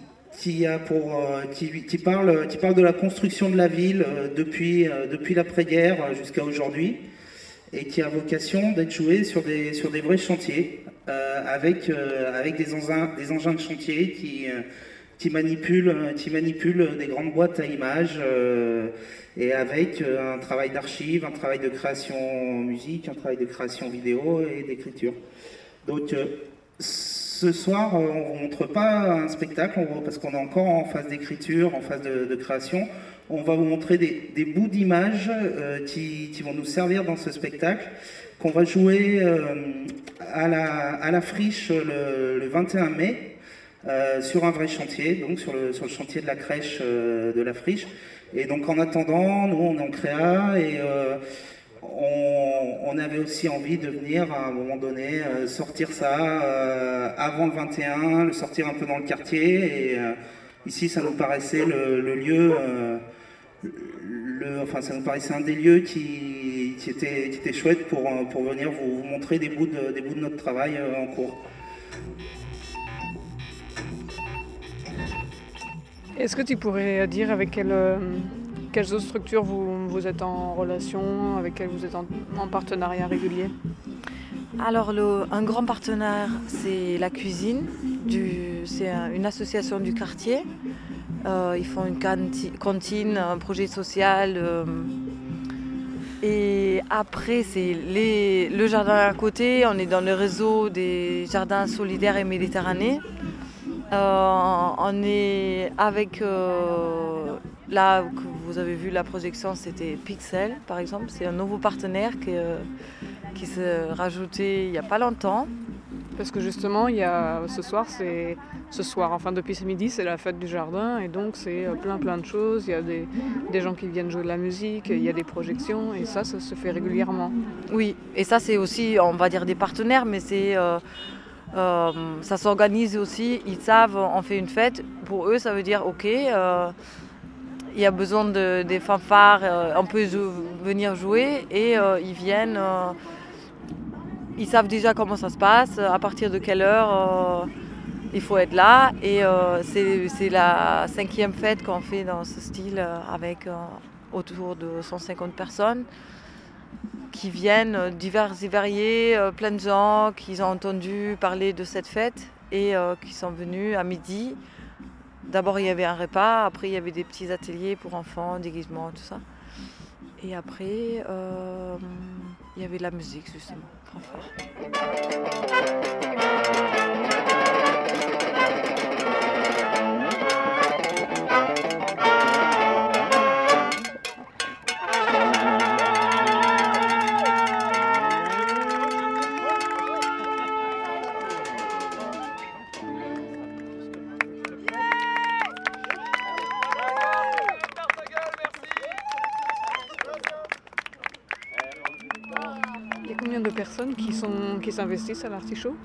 parle de la construction de la ville depuis l'après-guerre jusqu'à aujourd'hui, et qui a vocation d'être joué sur des vrais chantiers, avec des engins de chantier qui manipulent des grandes boîtes à images, et avec un travail d'archive, un travail de création musique, un travail de création vidéo et d'écriture. Donc ce soir, on ne vous montre pas un spectacle, parce qu'on est encore en phase d'écriture, en phase de création. On va vous montrer des bouts d'images qui vont nous servir dans ce spectacle, qu'on va jouer à la friche le 21 mai, sur un vrai chantier, donc sur le chantier de la crèche de la friche. Et donc en attendant, nous on est en créa, et on avait aussi envie de venir à un moment donné sortir ça avant le 21, le sortir un peu dans le quartier, et ici ça nous paraissait le lieu, ça nous paraissait un des lieux qui était chouette pour venir vous montrer des bouts de notre travail en cours. Est-ce que tu pourrais dire avec quelles autres structures vous êtes en relation, avec quelles vous êtes en partenariat régulier? Alors, un grand partenaire, c'est la cuisine. C'est une association du quartier. Ils font une cantine, un projet social. Et après, c'est le jardin à côté. On est dans le réseau des jardins solidaires et méditerranéens. On est avec, là que vous avez vu la projection, c'était Pixel par exemple. C'est un nouveau partenaire qui s'est rajouté il n'y a pas longtemps. Parce que justement, il y a enfin depuis ce midi, c'est la fête du jardin, et donc c'est plein de choses. Il y a des gens qui viennent jouer de la musique, il y a des projections, et ça se fait régulièrement. Oui, et ça c'est aussi, on va dire, des partenaires, mais c'est... ça s'organise aussi, ils savent, on fait une fête, pour eux ça veut dire ok, il y a besoin des fanfares, on peut venir jouer, et ils viennent, ils savent déjà comment ça se passe, à partir de quelle heure il faut être là, et c'est la 5e fête qu'on fait dans ce style, avec autour de 150 personnes. Qui viennent divers et variés, plein de gens qui ont entendu parler de cette fête et qui sont venus à midi. D'abord il y avait un repas, après il y avait des petits ateliers pour enfants, déguisements, tout ça. Et après il y avait de la musique justement, Il y a combien de personnes qui s'investissent à l'Artichaut?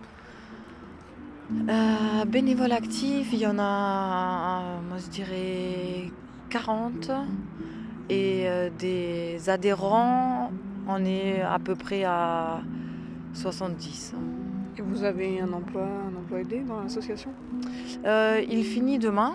Bénévoles actifs, il y en a, moi je dirais 40. Et des adhérents, on est à peu près à 70. Et vous avez un emploi aidé dans l'association? Il finit demain.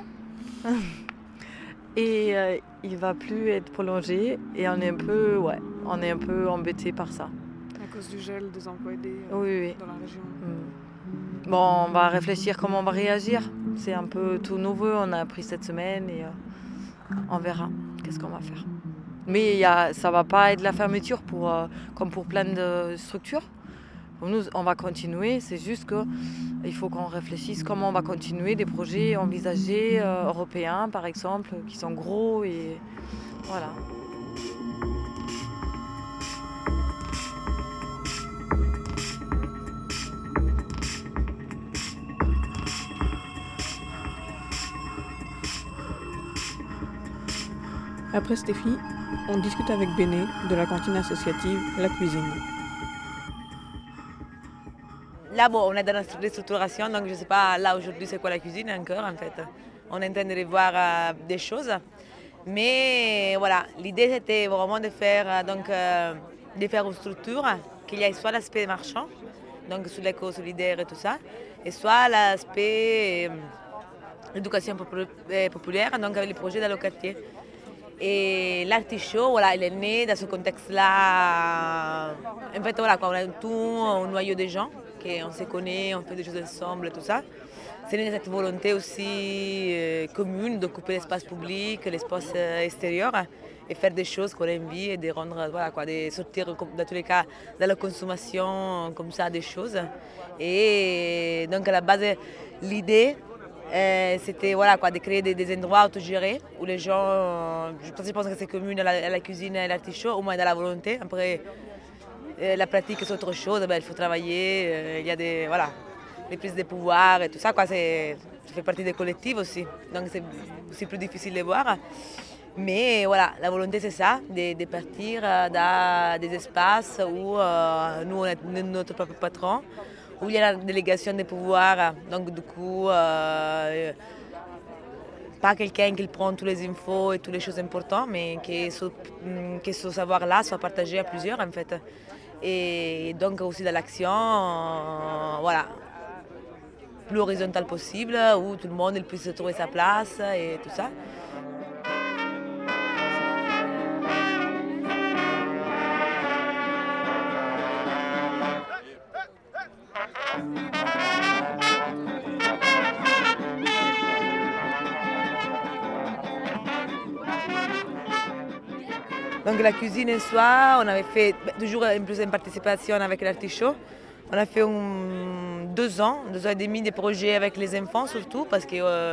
Et il ne va plus être prolongé, et on est un peu embêtés par ça. À cause du gel des emplois aidés oui. Dans la région. Bon, on va réfléchir comment on va réagir. C'est un peu tout nouveau, on a appris cette semaine, et on verra qu'est-ce qu'on va faire. Mais ça ne va pas être la fermeture comme pour plein de structures, Pour nous, on va continuer, c'est juste qu'il faut qu'on réfléchisse comment on va continuer des projets envisagés européens, par exemple, qui sont gros et voilà. Après Stéphie, on discute avec Béné de la cantine associative La Cuisine. Là, bon, on est dans la restructuration, donc je ne sais pas là aujourd'hui c'est quoi la cuisine encore en fait. On est en train de revoir des choses. Mais voilà, l'idée c'était vraiment de faire, de faire une structure, qu'il y ait soit l'aspect marchand, donc sur l'éco-solidaire et tout ça, et soit l'aspect éducation populaire, donc avec les projets dans le quartier. Et l'artichaut, voilà, il est né dans ce contexte-là. En fait, voilà, on a tout un noyau de gens, on se connaît, on fait des choses ensemble, tout ça. C'est né de cette volonté aussi commune d'occuper l'espace public, l'espace extérieur, et faire des choses qu'on a envie et de rendre, voilà, quoi, de sortir dans tous les cas dans la consommation comme ça des choses. Et donc à la base, l'idée, c'était voilà, quoi, de créer des endroits autogérés où les gens, je pense que c'est commun à la cuisine et à l'artichaut, au moins dans la volonté. Après, la pratique c'est autre chose, il faut travailler, il y a des prises de pouvoir et tout ça, quoi, ça fait partie des collectifs aussi, donc c'est plus difficile de voir. Mais voilà, la volonté c'est ça, de partir dans des espaces où nous on est notre propre patron, où il y a la délégation des pouvoirs, donc du coup, pas quelqu'un qui prend toutes les infos et toutes les choses importantes, mais que ce savoir-là soit partagé à plusieurs en fait. Et donc aussi dans l'action, voilà, plus horizontale possible, où tout le monde puisse trouver sa place et tout ça. Donc la cuisine en soi, on avait fait toujours plus en participation avec l'artichaut. On a fait 2 ans et demi de projets avec les enfants surtout parce que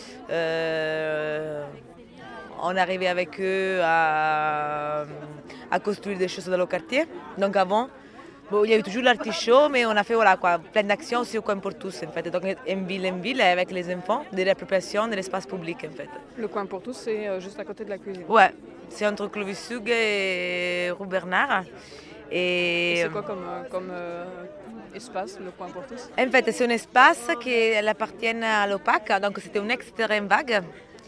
on arrivait avec eux à construire des choses dans le quartier. Donc avant, il y avait toujours l'artichaut, mais on a fait plein d'actions aussi au Coin pour tous en fait. Donc en ville avec les enfants, de l'appropriation de l'espace public en fait. Le Coin pour tous, c'est juste à côté de la cuisine. Ouais, c'est entre Clovis-Sug et rue Bernard. Et c'est quoi comme espace, le Coin pour tous? En fait, c'est un espace qui appartient à l'OPAC, donc c'était un ex-terrain vague.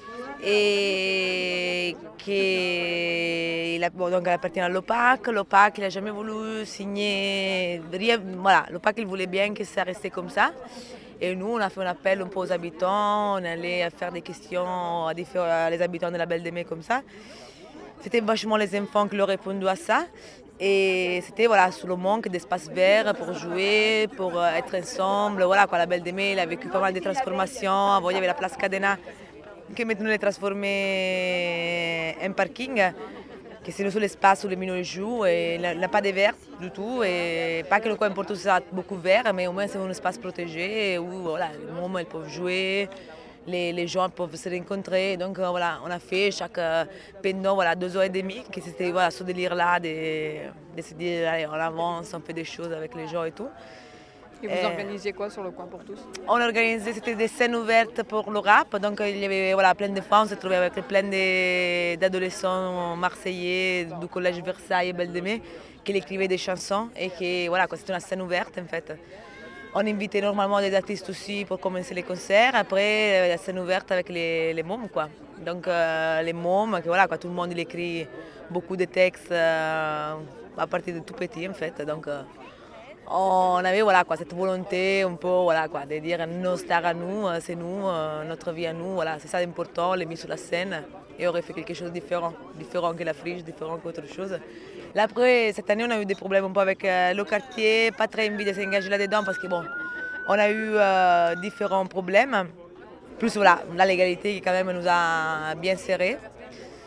Et elle appartient à l'OPAC. L'OPAC n'a jamais voulu signer rien. Voilà, l'OPAC il voulait bien que ça restait comme ça. Et nous, on a fait un appel un peu aux habitants, on allait faire des questions à les habitants de la Belle de Mai comme ça. C'était vachement les enfants qui leur répondu à ça. Et c'était sous le manque d'espace vert pour jouer, pour être ensemble. Voilà, quoi, la Belle de Mai, elle a vécu pas mal de transformations. Avant, il y avait la place Cadena qui maintenant est transformée en parking, que c'est le seul espace où les mineurs jouent. Et il n'a pas de verre du tout. Et pas que le Coin pour tous soit beaucoup vert, mais au moins c'est un espace protégé où voilà, les mômes peuvent jouer. Les gens peuvent se rencontrer. Donc voilà, on a fait pendant 2 ans et demi, que c'était ce délire-là de se dire allez, on avance, on fait des choses avec les gens et tout. Et vous organisiez quoi sur le Coin pour tous? On organisait, c'était des scènes ouvertes pour le rap. Donc il y avait plein de fois, on se trouvait avec plein d'adolescents marseillais du collège Versailles et Belle de Mai qui écrivaient des chansons et que c'était une scène ouverte en fait. On invitait normalement des artistes aussi pour commencer les concerts. Après, la scène ouverte avec les mômes, quoi. Donc les mômes, tout le monde il écrit beaucoup de textes à partir de tout petit en fait. Donc on avait cette volonté un peu de dire nos stars à nous, c'est nous, notre vie à nous. C'est ça l'important, les mis sur la scène. Et on aurait fait quelque chose de différent que la friche, différent qu'autre chose. Là, après, cette année, on a eu des problèmes un peu avec le quartier, pas très envie de s'engager là-dedans parce que on a eu différents problèmes. Plus la légalité qui quand même nous a bien serrés.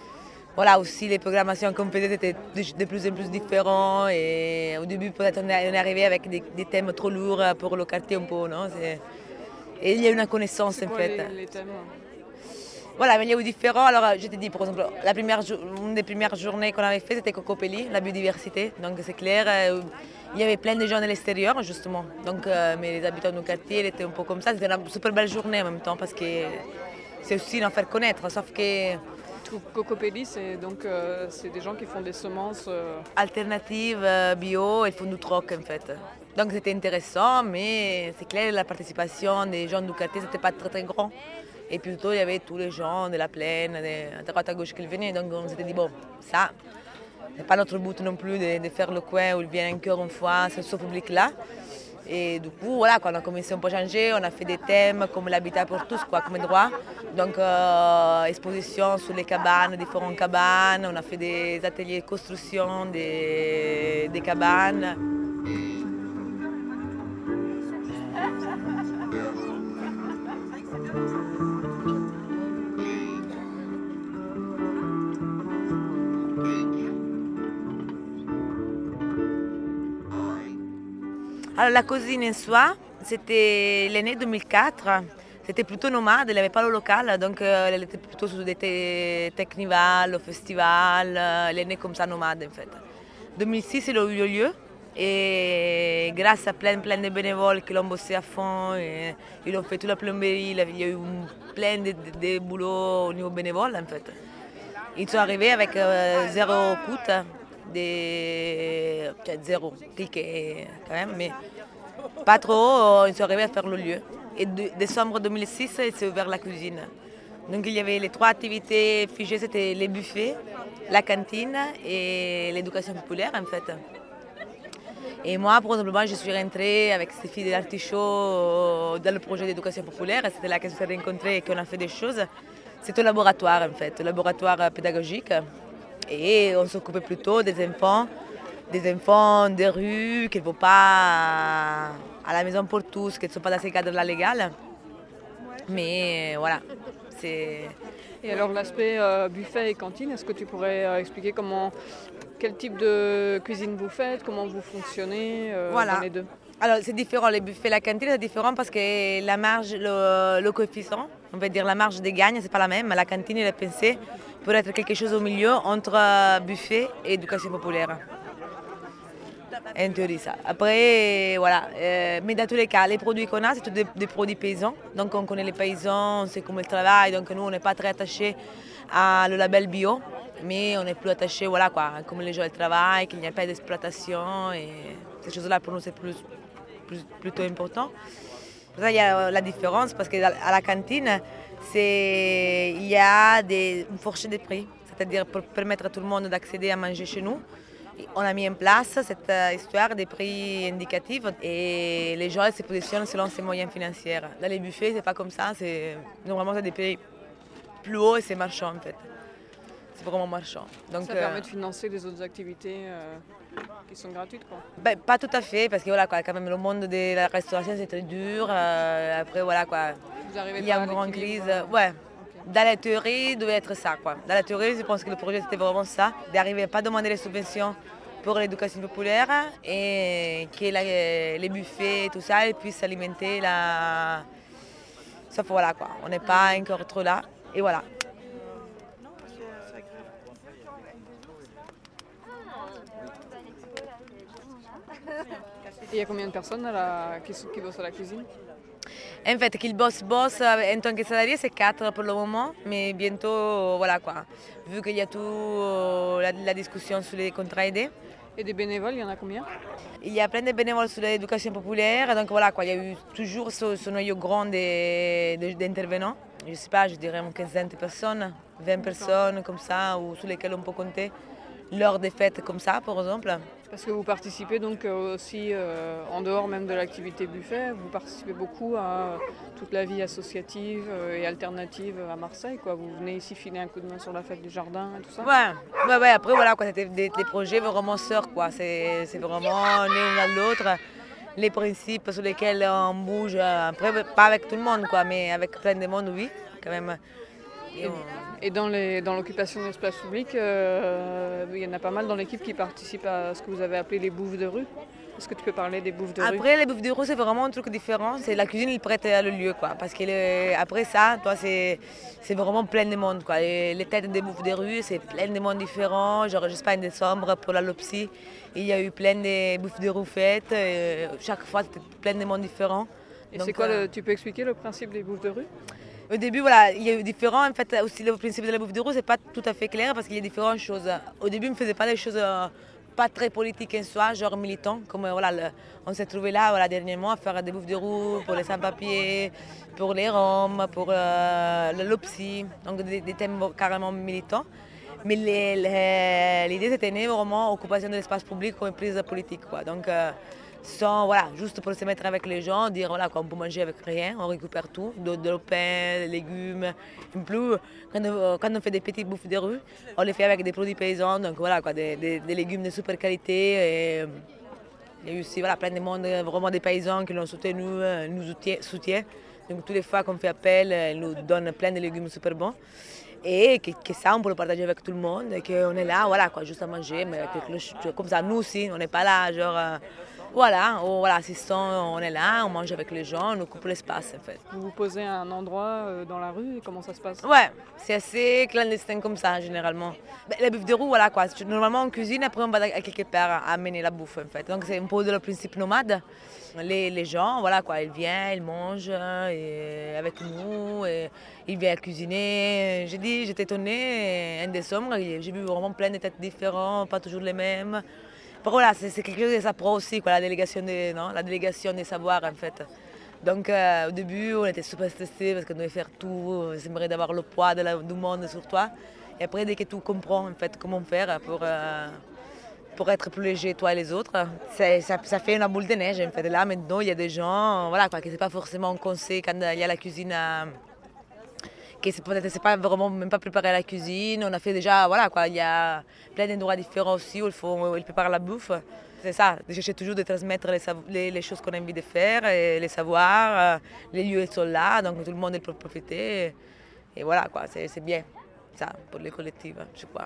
voilà, aussi les programmations qu'on faisait étaient de plus en plus différents. Et au début, peut-être on est arrivé avec des thèmes trop lourds pour le quartier un peu, non? Et il y a une connaissance en fait. Les thèmes? Voilà, mais il y a eu différents. Alors, je te dis, par exemple, une des premières journées qu'on avait fait, c'était Cocopelli, la biodiversité. Donc, c'est clair, il y avait plein de gens de l'extérieur, justement. Donc, mais les habitants du quartier étaient un peu comme ça. C'était une super belle journée en même temps, parce que c'est aussi d'en faire connaître. Sauf que. Cocopelli, c'est donc c'est des gens qui font des semences alternatives, bio, et font du troc, en fait. Donc, c'était intéressant, mais c'est clair, la participation des gens du quartier, c'était pas très, très grand. Et plutôt, il y avait tous les gens de la plaine, à droite à gauche qui venaient. Donc on s'était dit, bon, ça, c'est pas notre but non plus de faire le coin où ils viennent encore une fois, ce public-là. Et du coup, voilà, quand on a commencé un peu à changer, on a fait des thèmes comme l'habitat pour tous, quoi, comme droit. Donc, exposition sur les cabanes, différentes cabanes. On a fait des ateliers de construction des cabanes. Alors, la cuisine en soi, c'était l'année 2004. C'était plutôt nomade, elle n'avait pas le local, donc elle était plutôt sur des technivals, au festival, l'année comme ça nomade en fait. 2006, elle a eu lieu et grâce à plein de bénévoles qui l'ont bossé à fond, et ils ont fait toute la plomberie, il y a eu plein de boulot au niveau bénévole en fait. Ils sont arrivés avec zéro coût. Zéro cliqué quand même, mais pas trop, ils sont arrivés à faire le lieu. Et décembre 2006, il s'est ouvert la cuisine. Donc il y avait les 3 activités figées, c'était les buffets, la cantine et l'éducation populaire en fait. Et moi, pour exemple, je suis rentrée avec ces filles de l'Artichaut dans le projet d'éducation populaire. C'était là qu'on s'est rencontrés et qu'on a fait des choses. C'était un laboratoire en fait, un laboratoire pédagogique. Et on s'occupait plutôt des enfants des rues qui ne vont pas à la maison pour tous, qui ne sont pas dans ces cadres-là légaux. Mais voilà, c'est... Et alors l'aspect buffet et cantine, est-ce que tu pourrais expliquer quel type de cuisine vous faites, comment vous fonctionnez dans les deux? Alors c'est différent, les buffets et la cantine c'est différent parce que la marge, le coefficient, on va dire la marge de gagne, c'est pas la même. La cantine elle est pensée pour être quelque chose au milieu entre buffet et éducation populaire. En théorie ça. Après, voilà. Mais dans tous les cas, les produits qu'on a, c'est tous des produits paysans. Donc on connaît les paysans, on sait comment ils travaillent. Donc nous, on n'est pas très attachés au label bio, mais on est plus attachés, voilà quoi, comment les gens travaillent, qu'il n'y a pas d'exploitation. Et ces choses-là, pour nous, c'est plutôt important. Pour ça, il y a la différence, parce qu'à la cantine, il y a une fourchette de prix. C'est-à-dire pour permettre à tout le monde d'accéder à manger chez nous. On a mis en place cette histoire des prix indicatifs et les gens se positionnent selon ses moyens financiers. Dans les buffets, c'est pas comme ça. Normalement, c'est des prix plus hauts et c'est marchand en fait. C'est vraiment marchand. Donc, ça permet de financer les autres activités qui sont gratuites quoi. Ben, pas tout à fait, parce que voilà, quoi, quand même, le monde de la restauration c'est très dur. Après, voilà, quoi, il y a une grande crise. Ouais. Dans la théorie, il devait être ça. Quoi. Dans la théorie, je pense que le projet c'était vraiment ça, d'arriver à ne pas demander les subventions pour l'éducation populaire et que les buffets et tout ça puissent alimenter la... Sauf voilà, quoi. On n'est pas encore trop là. Et voilà. Et il y a combien de personnes qui bossent à la cuisine? En fait, qu'ils bossent en tant que salarié, c'est 4 pour le moment, mais bientôt, voilà quoi. Vu qu'il y a tout la discussion sur les contrats aidés. Et des bénévoles, il y en a combien? Il y a plein de bénévoles sur l'éducation populaire, donc voilà quoi, il y a eu toujours ce noyau grand d'intervenants. Je ne sais pas, je dirais une quinzaine de personnes, 20 personnes comme ça, ou sur lesquelles on peut compter lors des fêtes comme ça, par exemple. Parce que vous participez donc aussi, en dehors même de l'activité buffet, vous participez beaucoup à toute la vie associative et alternative à Marseille, quoi. Vous venez ici filer un coup de main sur la fête du jardin et tout ça? Ouais, après voilà, quoi, c'était des projets vraiment sœurs, quoi. C'est vraiment l'un à l'autre. Les principes sur lesquels on bouge, après pas avec tout le monde, quoi, mais avec plein de monde, oui, quand même. Et dans l'occupation de l'espace public, il y en a pas mal dans l'équipe qui participent à ce que vous avez appelé les bouffes de rue. Est-ce que tu peux parler des bouffes de rue? Après, les bouffes de rue, c'est vraiment un truc différent. C'est la cuisine, il prête le lieu, quoi. Parce que après ça, toi, c'est vraiment plein de monde, quoi. Les têtes des bouffes de rue, c'est plein de monde différents. Genre, je sais pas, en décembre, pour la Lopsy, il y a eu plein de bouffes de rue faites. Chaque fois, c'était plein de monde différents. Et donc, c'est quoi, tu peux expliquer le principe des bouffes de rue? Au début, voilà, il y a eu différents. En fait, aussi, le principe de la bouffe de rue, c'est pas tout à fait clair parce qu'il y a différentes choses. Au début, on ne faisait pas des choses pas très politiques en soi, genre militants. Comme voilà, on s'est trouvé là, voilà, dernièrement, à faire des bouffes de rue pour les sans-papiers, pour les Roms, pour le Lopsy, donc des thèmes carrément militants. Mais l'idée, c'était né vraiment occupation de l'espace public comme prise politique, quoi. Donc, voilà, juste pour se mettre avec les gens, dire voilà, qu'on peut manger avec rien, on récupère tout, de pain, des légumes. En plus, quand on fait des petites bouffes de rue, on les fait avec des produits paysans, donc voilà, quoi, des légumes de super qualité. Et il y a eu aussi voilà, plein de monde, vraiment des paysans qui l'ont soutenu, nous soutiennent. Donc toutes les fois qu'on fait appel, ils nous donnent plein de légumes super bons. Et que ça, on peut le partager avec tout le monde, et qu'on est là, voilà, quoi, juste à manger, mais comme ça, nous aussi, on n'est pas là, genre. Voilà, assistant, on est là, on mange avec les gens, on occupe l'espace en fait. Vous vous posez à un endroit dans la rue et comment ça se passe? Ouais, c'est assez clandestin comme ça généralement. La bouffe de rue, voilà quoi. Normalement on cuisine, après on va à quelque part amener la bouffe en fait. Donc c'est un peu le principe nomade. Les gens, voilà quoi, ils viennent, ils mangent avec nous, et ils viennent cuisiner. J'étais étonnée, en décembre, j'ai vu vraiment plein de têtes différentes, pas toujours les mêmes. Voilà, c'est quelque chose qui s'apprend aussi, quoi, la délégation des savoirs en fait. Donc au début, on était super stressés parce qu'on devait faire tout, on aimerait d'avoir le poids du monde sur toi. Et après, dès que tu comprends en fait comment faire pour être plus léger, toi et les autres, ça fait une boule de neige en fait. Là maintenant, il y a des gens, voilà, quoi, qui ne sont pas forcément conseillés quand il y a la cuisine. Peut-être c'est pas vraiment même pas préparé à la cuisine. On a fait déjà, voilà quoi, il y a plein d'endroits différents aussi où il prépare la bouffe. C'est ça, j'essaie toujours de transmettre les choses qu'on a envie de faire, et les savoirs, les lieux sont là, donc tout le monde peut profiter. Et voilà quoi, c'est bien ça pour les collectifs, je crois.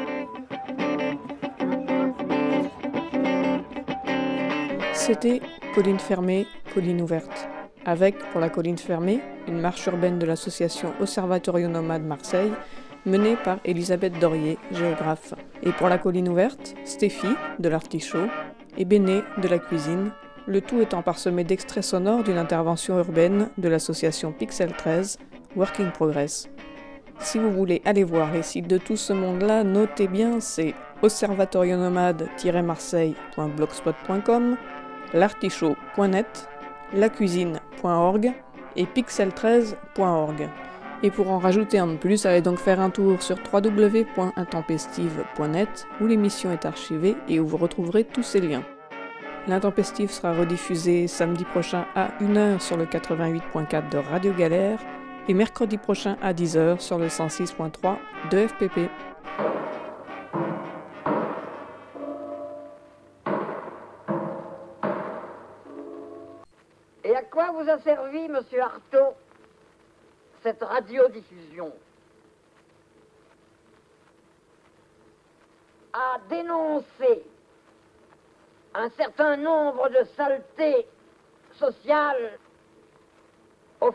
C'était Colline fermée, colline ouverte. Avec, pour la colline fermée, une marche urbaine de l'association Osservatorio Nomade Marseille, menée par Elisabeth Dorier, géographe. Et pour la colline ouverte, Stéphie, de l'Artichaut, et Béné, de la cuisine, le tout étant parsemé d'extraits sonores d'une intervention urbaine de l'association Pixel 13, Work in Progress. Si vous voulez aller voir les sites de tout ce monde-là, notez bien, c'est observatorionomade-marseille.blogspot.com, l'artichaut.net, lacuisine.org et pixel13.org. Et pour en rajouter un de plus, allez donc faire un tour sur www.intempestive.net où l'émission est archivée et où vous retrouverez tous ces liens. L'Intempestive sera rediffusée samedi prochain à 1h sur le 88.4 de Radio Galère et mercredi prochain à 10h sur le 106.3 de FPP. Et à quoi vous a servi, monsieur Artaud, cette radiodiffusion? À dénoncer un certain nombre de saletés sociales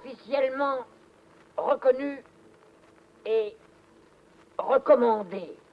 officiellement reconnues et recommandées.